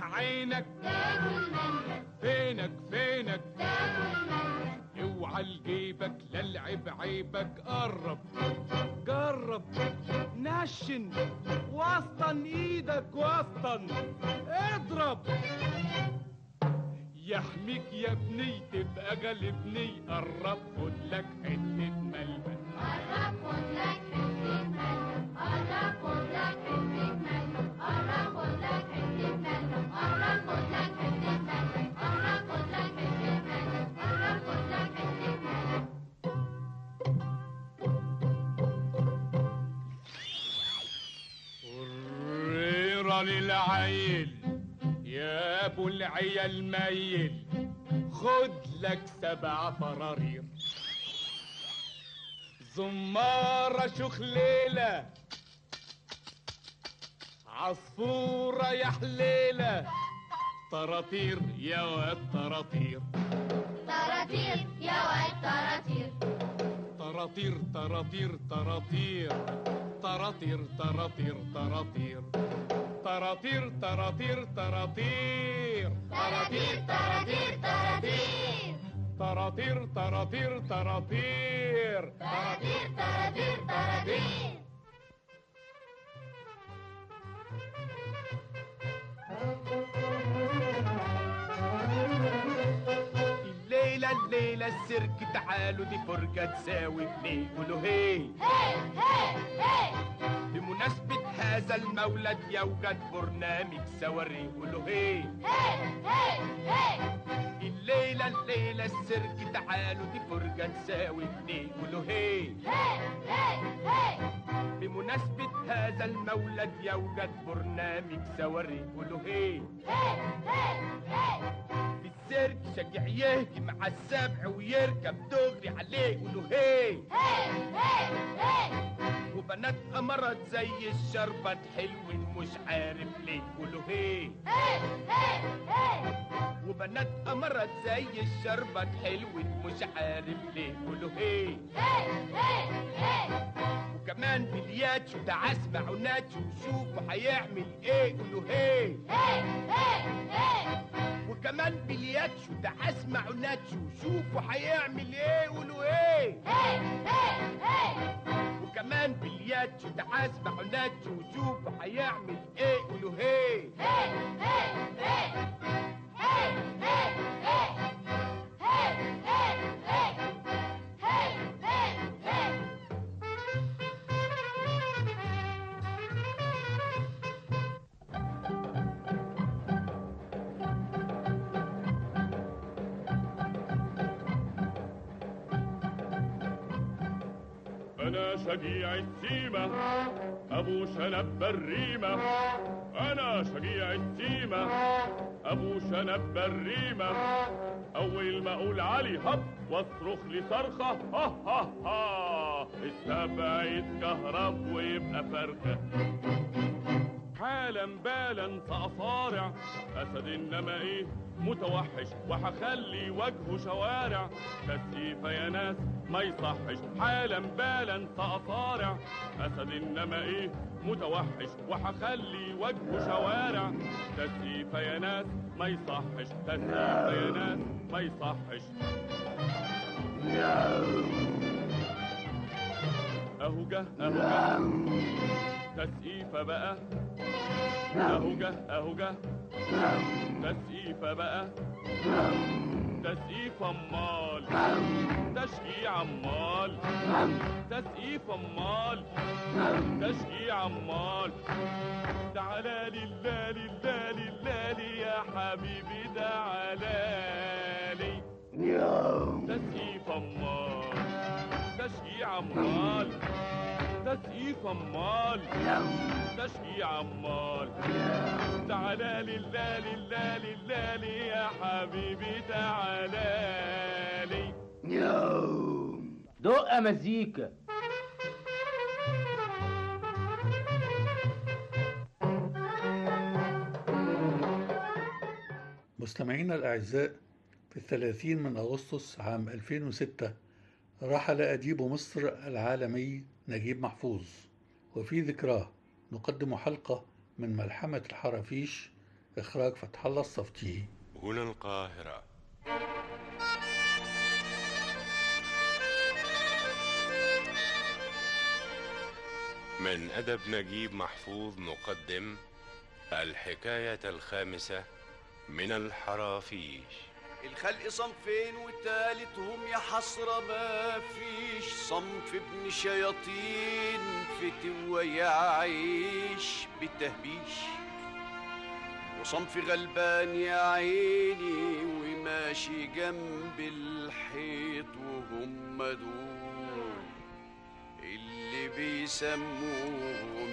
ايدك وسطا اضرب يحميك يا ابني تبقى غالبني قرب خد لك حتة ملبن قرب خد لك حتة ملبن قرب خد لك حتة ملبن قرب خد لك حتة ملبن قرب خد لك حتة ملبن قرب خد لك حتة ملبن قرب خد لك حتة ملبن قريرة للعيل يا ابو العيال ميل خد لك سبع فرارير زمارة شخليلة عصفورة يا حليلة طراطير يا واد طراطير طراطير يا واد طراطير طراطير طراطير طراطير طراطير طراطير طراطير طراطير طراطير طراطير طراطير طراطير طراطير طراطير طراطير طراطير طراطير طراطير طراطير الليلة الليلة السيرك تعالوا دي فرجة تساوي اتنين قولوا هي هي هي هي بمناسبة هذا المولد يوجد برنامج سواري قولوا هي هي هي هي الليلة الليلة السيرك تعالوا دي فرجة تساوي اتنين قولوا هي هي هي هي بمناسبة هذا المولد يوجد برنامج سواري قولوا هي هي هي هي في السيرك شجع يهجم على السبع ويركب دغري عليه قولوا هي هي هي هي وبنات أمرت زي الشربت حلوين مش عارف ليه قولوا هي هي هي هي وبنات أمرت زي الشربت حلوين مش عارف ليه قولوا هي هي هي هي وكمان بلياتشو ده اسمع وناتشو وشوفوا هيعمل ايه قولوا هي هي هي هي وكمان بلياتشو ده اسمع وناتشو وشوفوا هيعمل ايه قولوا ايه هي هي هي وكمان بلياتشو ده اسمع وناتشو وشوفوا هيعمل ايه قولوا هي هي هي هي هي هي هي هي هي هي أنا شجيع السيمة أبو شنب الريمة أنا شجيع السيمة أبو شنب الريمة أول ما أقول علي هب واصرخ لي صرخة ها ها ها السبع يتكهرب ويبقى فرخة حالا بالا سأصارع أسد إنما إيه متوحش وحخلي وجهه شوارع كالسيفة يا ناس ما يصحش حالا بالا سأصارع أسد إنما إيه متوحش وحخلي وجهه شوارع كالسيفة يا ناس ما يصحش كالسيفة يا ناس ما يصحش أهو جه أهو جه تسقيفة بقى أهو جه أهو جه تسقيفة بقى تسقيف أمال تشجيع أمال تسقيف أمال تشجيع أمال تعالى لله لله لله يا حبيبي تعالى لي تسقيف أمال تشجيع أمال تسقيف أمال تشجيع أمال تعالى لله لله لله يا حبيبي تعالى لي دق مزيكا مستمعينا الأعزاء، في الثلاثين من أغسطس عام ألفين وستة رحل أديب مصر العالمي نجيب محفوظ، وفي ذكراه نقدم حلقة من ملحمة الحرافيش، إخراج فتح الله الصفتي. هنا القاهرة. من أدب نجيب محفوظ نقدم الحكاية الخامسة من الحرافيش. الخلق صنفين وتالتهم يا حسرة ما فيش، صنف ابن شياطين فتوى يعيش بالتهبيش، وصنف غلبان يا عيني وماشي جنب الحيط، وهم دول اللي بيسموهم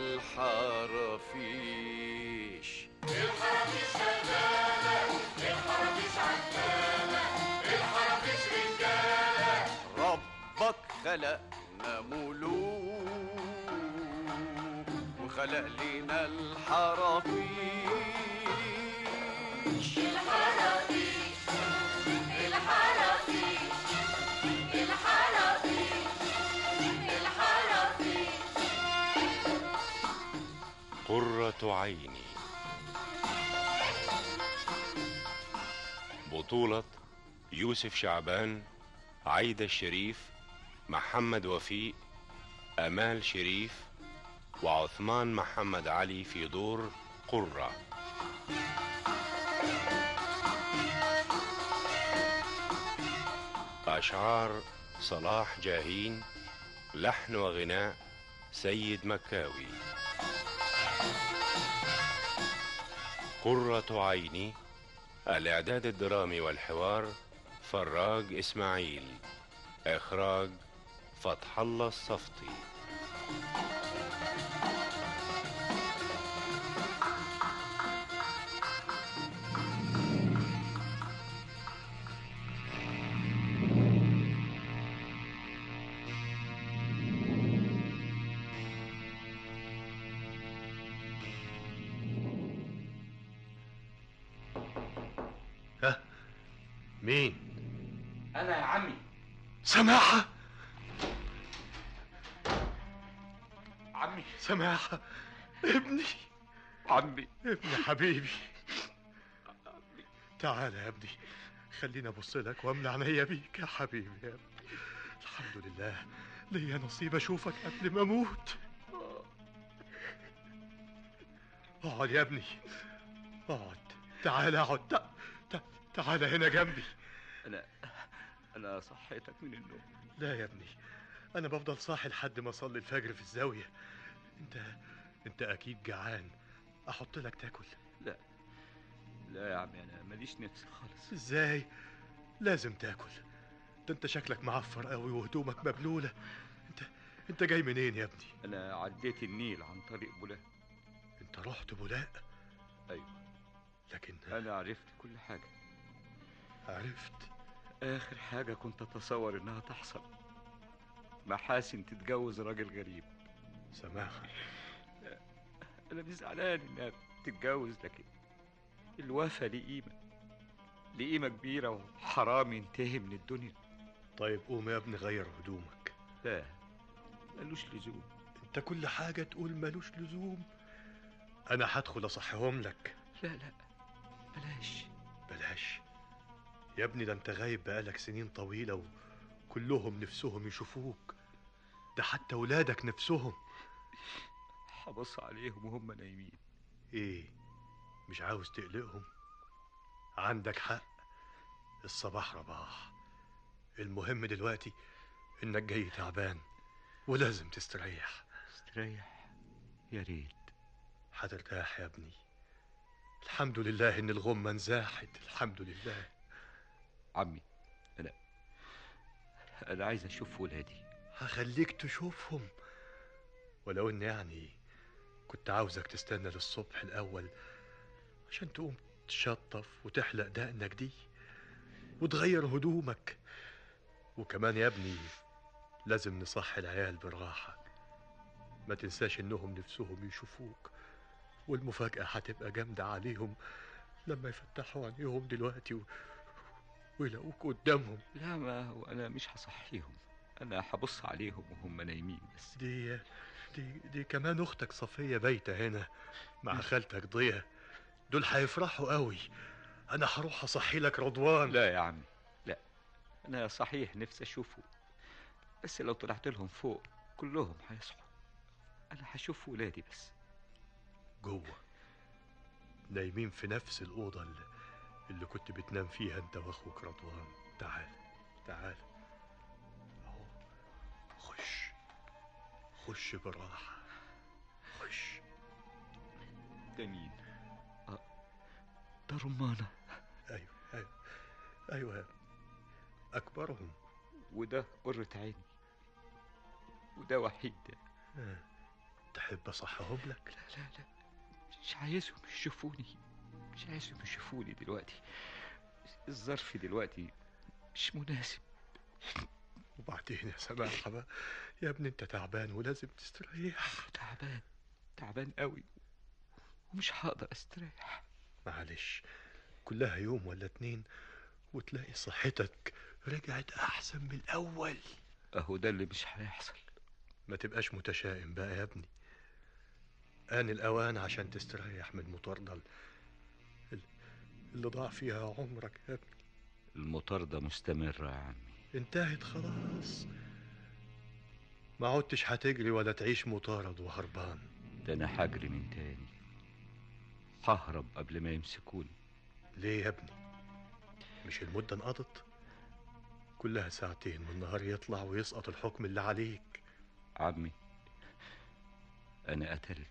الحرافيش. الحرافيش شغالة، الحرافيش عدالة، الحرافيش رجالة. ربك خلقنا ملوك وخلق لنا الحرافيش. الحرافيش الحرافيش الحرافيش الحرافيش. قرة عيني. بطولة يوسف شعبان، عايدة الشريف، محمد وفيق، أمال شريف، وعثمان محمد علي في دور قرة. أشعار صلاح جاهين، لحن وغناء سيد مكاوي. قرة عيني. الإعداد الدرامي والحوار فراج إسماعيل. إخراج فتح الله الصفتي. مين؟ أنا يا عمي. سماحة. عمي. سماحة ابني. عمي. ابني حبيبي. تعال يا ابني، خليني ابص لك واملى عينيا بيك يا حبيبي يا ابني. الحمد لله ليا نصيب اشوفك قبل ما اموت. اقعد يا ابني، اقعد. تعال اقعد. تعال هنا جنبي. أنا أنا صحيتك من النوم. لا يا ابني، أنا بفضل صاحي لحد ما أصلي الفجر في الزاوية. أنت أنت أكيد جعان، أحط لك تاكل؟ لا لا يا عمي، أنا ماليش نفس خالص. إزاي؟ لازم تاكل، ده أنت شكلك معفر قوي وهدومك مبلولة. أنت أنت جاي منين يا ابني؟ أنا عديت النيل عن طريق بولاق. أنت رحت بولاق؟ أيوه، لكن أنا عرفت كل حاجة. عرفت؟ آخر حاجة كنت أتصور إنها تحصل، محاسن تتجوز راجل غريب. سماحة، أنا مش زعلان إنها تتجوز، لكن الوفا ليه قيمة، ليه قيمة كبيرة، وحرام ينتهي من الدنيا. طيب قوم يا ابني غير هدومك. لا ملوش لزوم. أنت كل حاجة تقول ملوش لزوم. أنا هدخل أصحيهم لك. لا لا بلاش بلاش يا ابني، ده انت غايب بقالك سنين طويلة وكلهم نفسهم يشوفوك، ده حتى ولادك نفسهم. هبص عليهم وهم نايمين. ايه، مش عاوز تقلقهم؟ عندك حق، الصباح رباح. المهم دلوقتي انك جاي تعبان ولازم تستريح. استريح؟ يا ريت. هترتاح يا ابني، الحمد لله ان الغمة انزاحت، الحمد لله. عمي، انا انا عايز اشوف ولادي. هخليك تشوفهم، ولو ان يعني كنت عاوزك تستنى للصبح الاول عشان تقوم تشطف وتحلق دقنك دي وتغير هدومك. وكمان يا ابني لازم نصحي العيال بالراحة، ما تنساش انهم نفسهم يشوفوك، والمفاجأة هتبقى جامدة عليهم لما يفتحوا عينيهم دلوقتي و... ويلاقوك قدامهم. لا، ما هو انا مش هصحيهم، انا هبص عليهم وهم نايمين بس. دي دي دي كمان اختك صفية بايتة هنا مع خالتك ضياء، دول هيفرحوا قوي. انا هروح اصحي لك رضوان. لا يا عمي لا، انا صحيح نفسي اشوفه، بس لو طلعت لهم فوق كلهم هيصحوا. انا هشوف ولادي بس. جوه نايمين في نفس الأوضة اللي, اللي كنت بتنام فيها أنت وأخوك رضوان. تعال تعال أهو، خش خش براحة، خش. ده مين؟ آه، ده رمانة. أيوه أيوه أيوه، أكبرهم. وده قرة عيني، وده وحيد. آه. تحب أصحهم لك؟ لا لا لا، مش عايزهم يشوفوني، مش عايزهم يشوفوني دلوقتي. الظرف دلوقتي مش مناسب. وبعدين يا سماحة بقى يا ابني، انت تعبان ولازم تستريح. تعبان تعبان قوي ومش هقدر استريح. معلش، كلها يوم ولا اتنين وتلاقي صحتك رجعت احسن من الاول. اهو ده اللي مش هيحصل. ما تبقاش متشائم بقى يا ابني، آن الأوان عشان تستريح من المطاردة اللي ضاع فيها عمرك يا ابني. المطاردة مستمرة يا عمي. انتهت خلاص، ما عدتش هتجري ولا تعيش مطارد وهربان. ده أنا هجري من تاني، ههرب قبل ما يمسكوني. ليه يا ابني؟ مش المدة انقضت؟ كلها ساعتين والنهار يطلع ويسقط الحكم اللي عليك. عمي، أنا قتلت.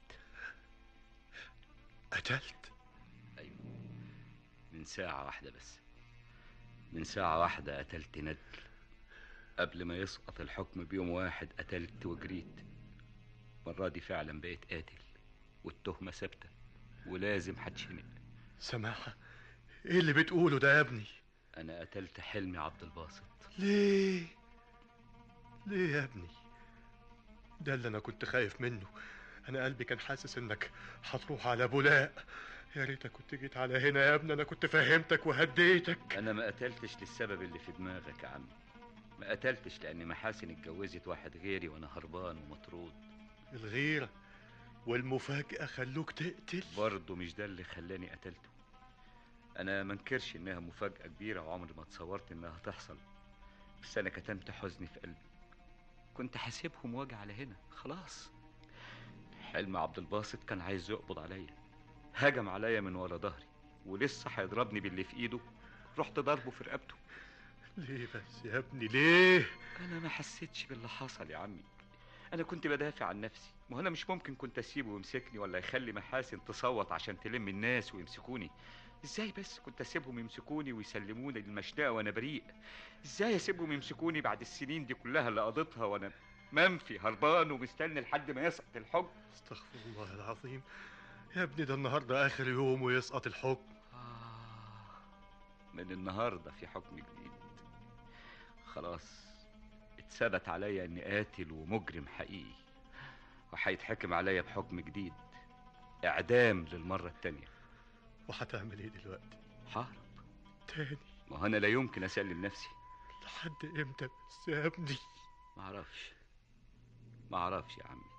قتلت؟ أيوة، من ساعة واحدة بس، من ساعة واحدة قتلت ندل. قبل ما يسقط الحكم بيوم واحد قتلت وجريت. المرة دي فعلا بقيت قاتل، والتهمة ثابتة ولازم هتشنق. سماحة، ايه اللي بتقوله ده يا ابني؟ أنا قتلت حلمي عبد الباسط. ليه؟ ليه يا ابني؟ ده اللي أنا كنت خايف منه. أنا قلبي كان حاسس إنك هتروح على بولاق. يا ريتك كنت جيت على هنا يا ابني، أنا كنت فهمتك وهديتك. أنا ما قتلتش للسبب اللي في دماغك يا عمي. ما قتلتش لأن محاسن اتجوزت واحد غيري وأنا هربان ومطرود. الغيرة والمفاجأة خلوك تقتل؟ برضه مش ده اللي خلاني قتلته. أنا منكرش إنها مفاجأة كبيرة وعمري ما تصورت إنها تحصل، بس أنا كتمت حزني في قلبي. كنت حاسبهم واجي على هنا خلاص. حلمي عبد الباسط كان عايز يقبض عليا، هجم عليا من ورا ظهري ولسه هيضربني باللي في ايده، رحت ضربه في رقبته. ليه بس يا ابني ليه؟ انا ما حسيتش باللي حصل يا عمي، انا كنت بدافع عن نفسي. ما انا مش ممكن كنت اسيبه ويمسكني ولا يخلي محاسن تصوت عشان تلم الناس ويمسكوني. ازاي بس كنت اسيبهم يمسكوني ويسلموني للمشنقه وانا بريء؟ ازاي اسيبهم يمسكوني بعد السنين دي كلها اللي قضيتها وانا منفي هربان ومستني لحد ما يسقط الحكم؟ استغفر الله العظيم يا ابني، ده النهارده اخر يوم ويسقط الحكم. آه، من النهارده في حكم جديد. خلاص اتثبت عليا اني قاتل ومجرم حقيقي، وهيتحكم عليا بحكم جديد، اعدام للمره التانيه. وهتعمل ايه دلوقتي؟ ههرب تاني؟ ما انا لا يمكن اسلم نفسي. لحد امتى بس يا ابني؟ معرفش معرفش يا عمي.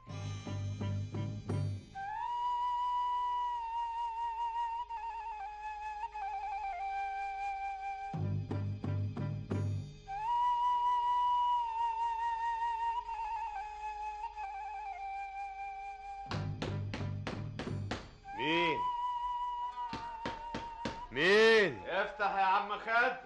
مين؟ مين؟ افتح يا عم خضر.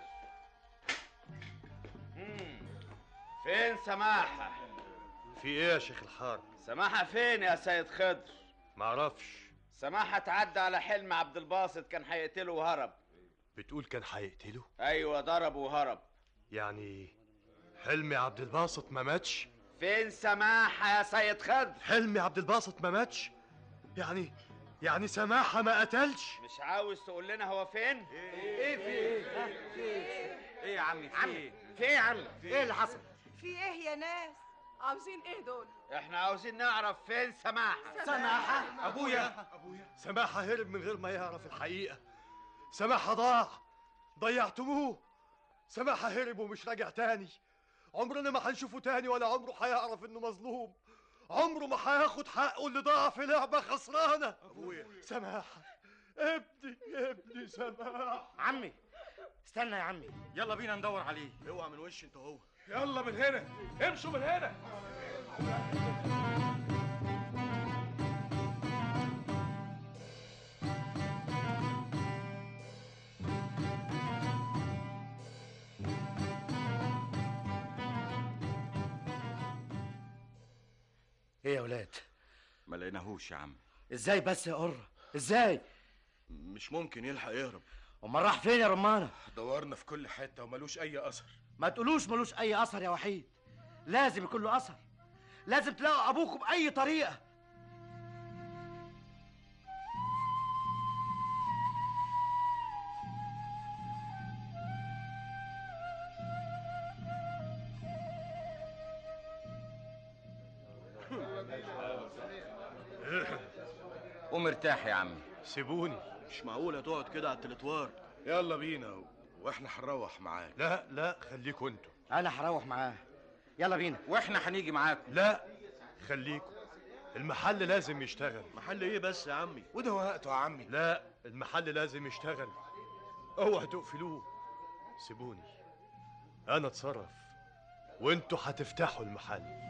فين سماحة؟ في ايه يا شيخ الحارة؟ سماحة فين يا سيد خضر؟ معرفش. سماحة تعدى على حلم عبد الباسط، كان هيقتله وهرب. بتقول كان هيقتله؟ ايوه ضربه وهرب. يعني حلمي عبد الباسط ما ماتش؟ فين سماحة يا سيد خضر؟ حلمي عبد الباسط ما ماتش؟ يعني يعني سماحة ما قتلش؟ مش عاوز تقول لنا هو فين؟ ايه في ايه؟ في ايه؟ ايه يا عمي في ايه؟ في ايه يا عم؟ ايه اللي حصل؟ في ايه يا ناس؟ عاوزين ايه دول؟ احنا عاوزين نعرف فين سماحة. سماحة؟ ابويا ابويا سماحة هرب من غير ما يعرف الحقيقة. سماحة ضاع، ضيعتموه. سماحة هرب ومش راجع تاني. عمرنا ما هنشوفه تاني، ولا عمره هيعرف انه مظلوم. عمره ما هياخد حقه اللي ضاع في لعبة خسرانة. ابويا سماحة ابني ابني سماحة. عمي استنى يا عمي، يلا بينا ندور عليه. اوعى من وش انت هو. يلا من هنا، امشوا من هنا. ايه يا ولاد؟ ما لقيناهوش يا عم. ازاي بس يا قرة؟ ازاي؟ مش ممكن يلحق يهرب. امال راح فين يا رمانة؟ دورنا في كل حتة وملوش أي أثر. ما تقولوش ملوش أي أثر يا وحيد، لازم يكون له أثر، لازم تلاقوا أبوكم بأي طريقة. قوم ارتاح يا عمي. سيبوني. مش معقول هتقعد كده على التلتوار. يلا بينا واحنا هنروح معاك. لا لا خليكوا انتوا. أنا هروح معاه. يلا بينا. واحنا هنيجي معاكم. لا خليكوا، المحل لازم يشتغل. محل ايه بس يا عمي؟ وده وقته يا عمي. لا المحل لازم يشتغل، اوعوا تقفلوه. سيبوني انا اتصرف وانتوا هتفتحوا المحل.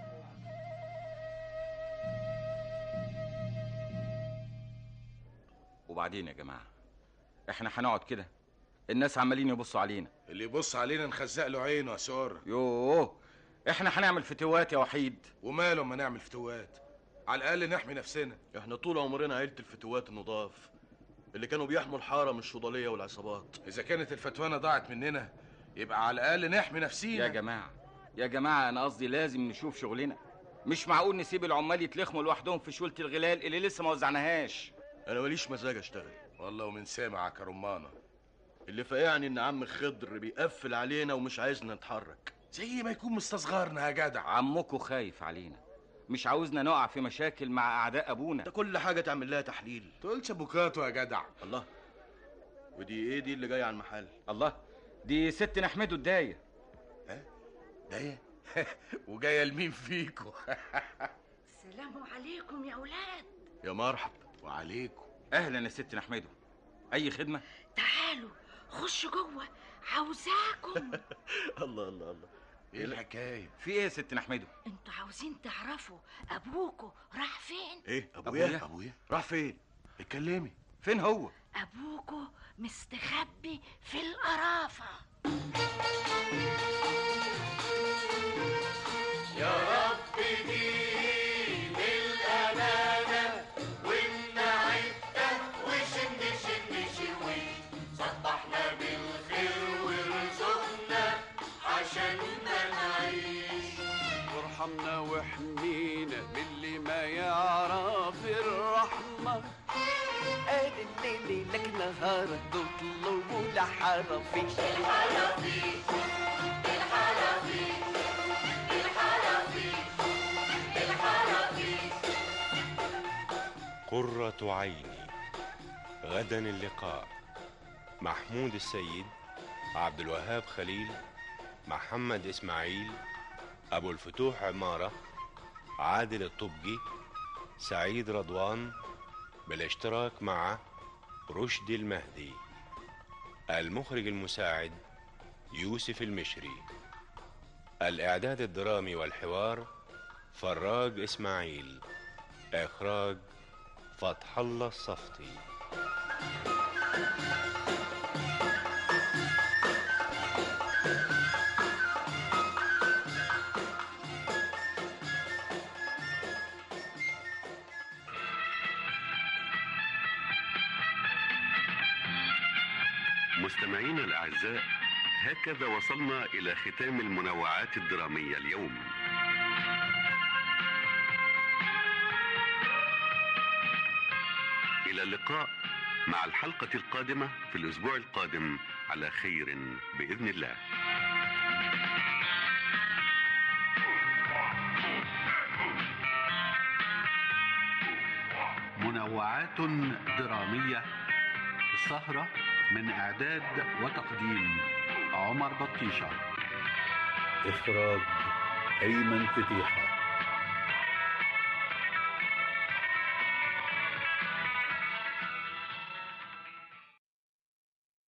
وبعدين يا جماعه احنا هنقعد كده؟ الناس عمالين يبصوا علينا. اللي يبص علينا نخزق له عينه يا سور. يوه احنا هنعمل فتوات يا وحيد. وماله ما نعمل فتوات؟ على الاقل نحمي نفسنا. احنا طول عمرنا عيله الفتوات النضاف اللي كانوا بيحموا الحاره من الشضاليه والعصابات. اذا كانت الفتوانه ضاعت مننا يبقى على الاقل نحمي نفسينا. يا جماعه يا جماعه انا قصدي لازم نشوف شغلنا، مش معقول نسيب العمال يتلخموا لوحدهم في شوله الغلال اللي لسه ما وزعناهاش. انا ماليش مزاج اشتغل والله، ومن سامعك يا رمانه. اللي فاقعني ان عم خضر بيقفل علينا ومش عايزنا نتحرك، زي ما يكون مستصغرنا يا جدع. عمكو خايف علينا، مش عاوزنا نقع في مشاكل مع اعداء ابونا. ده كل حاجه تعمل لها تحليل. تقولش ابوكاتو يا جدع. الله، ودي ايه دي اللي جايه على المحل؟ الله، دي ست نحمده الدايه. ها دايه؟ وجايه لمين فيكو؟ السلام عليكم يا اولاد. يا مرحب. وعليكم. اهلا يا ست نحمده، اي خدمه؟ تعالوا خشوا جوه، عاوزاكم. الله الله الله، ايه الحكايه؟ في ايه يا ست نحمده؟ انتوا عاوزين تعرفوا ابوكوا راح فين؟ ايه ابويا؟ ابويا ابويا راح فين؟ اتكلمي. فين هو؟ ابوكوا مستخبي في القرافه. يا رب دين الأمانة والنعيمة وشن شن شوي، صبحنا بالخير وارزقنا عشان ما نعيش، وارحمنا واحمينا من اللي ما يعرف الرحمة. قال الليل لك نهار تطلبوا لحرفيش. الحرفيش الحرفيش قرة عيني. غدا اللقاء. محمود السيد، عبد الوهاب خليل، محمد إسماعيل، أبو الفتوح عمارة، عادل الطبجي، سعيد رضوان، بالاشتراك مع رشدي المهدي. المخرج المساعد يوسف المشري. الإعداد الدرامي والحوار فراج إسماعيل. إخراج فتح الله الصفتي. مستمعينا الأعزاء، هكذا وصلنا إلى ختام المنوعات الدرامية اليوم. إلى اللقاء مع الحلقة القادمة في الأسبوع القادم على خير بإذن الله. منوعات درامية، سهرة من إعداد وتقديم عمر بطيشة. إخراج أيمن فتيحة.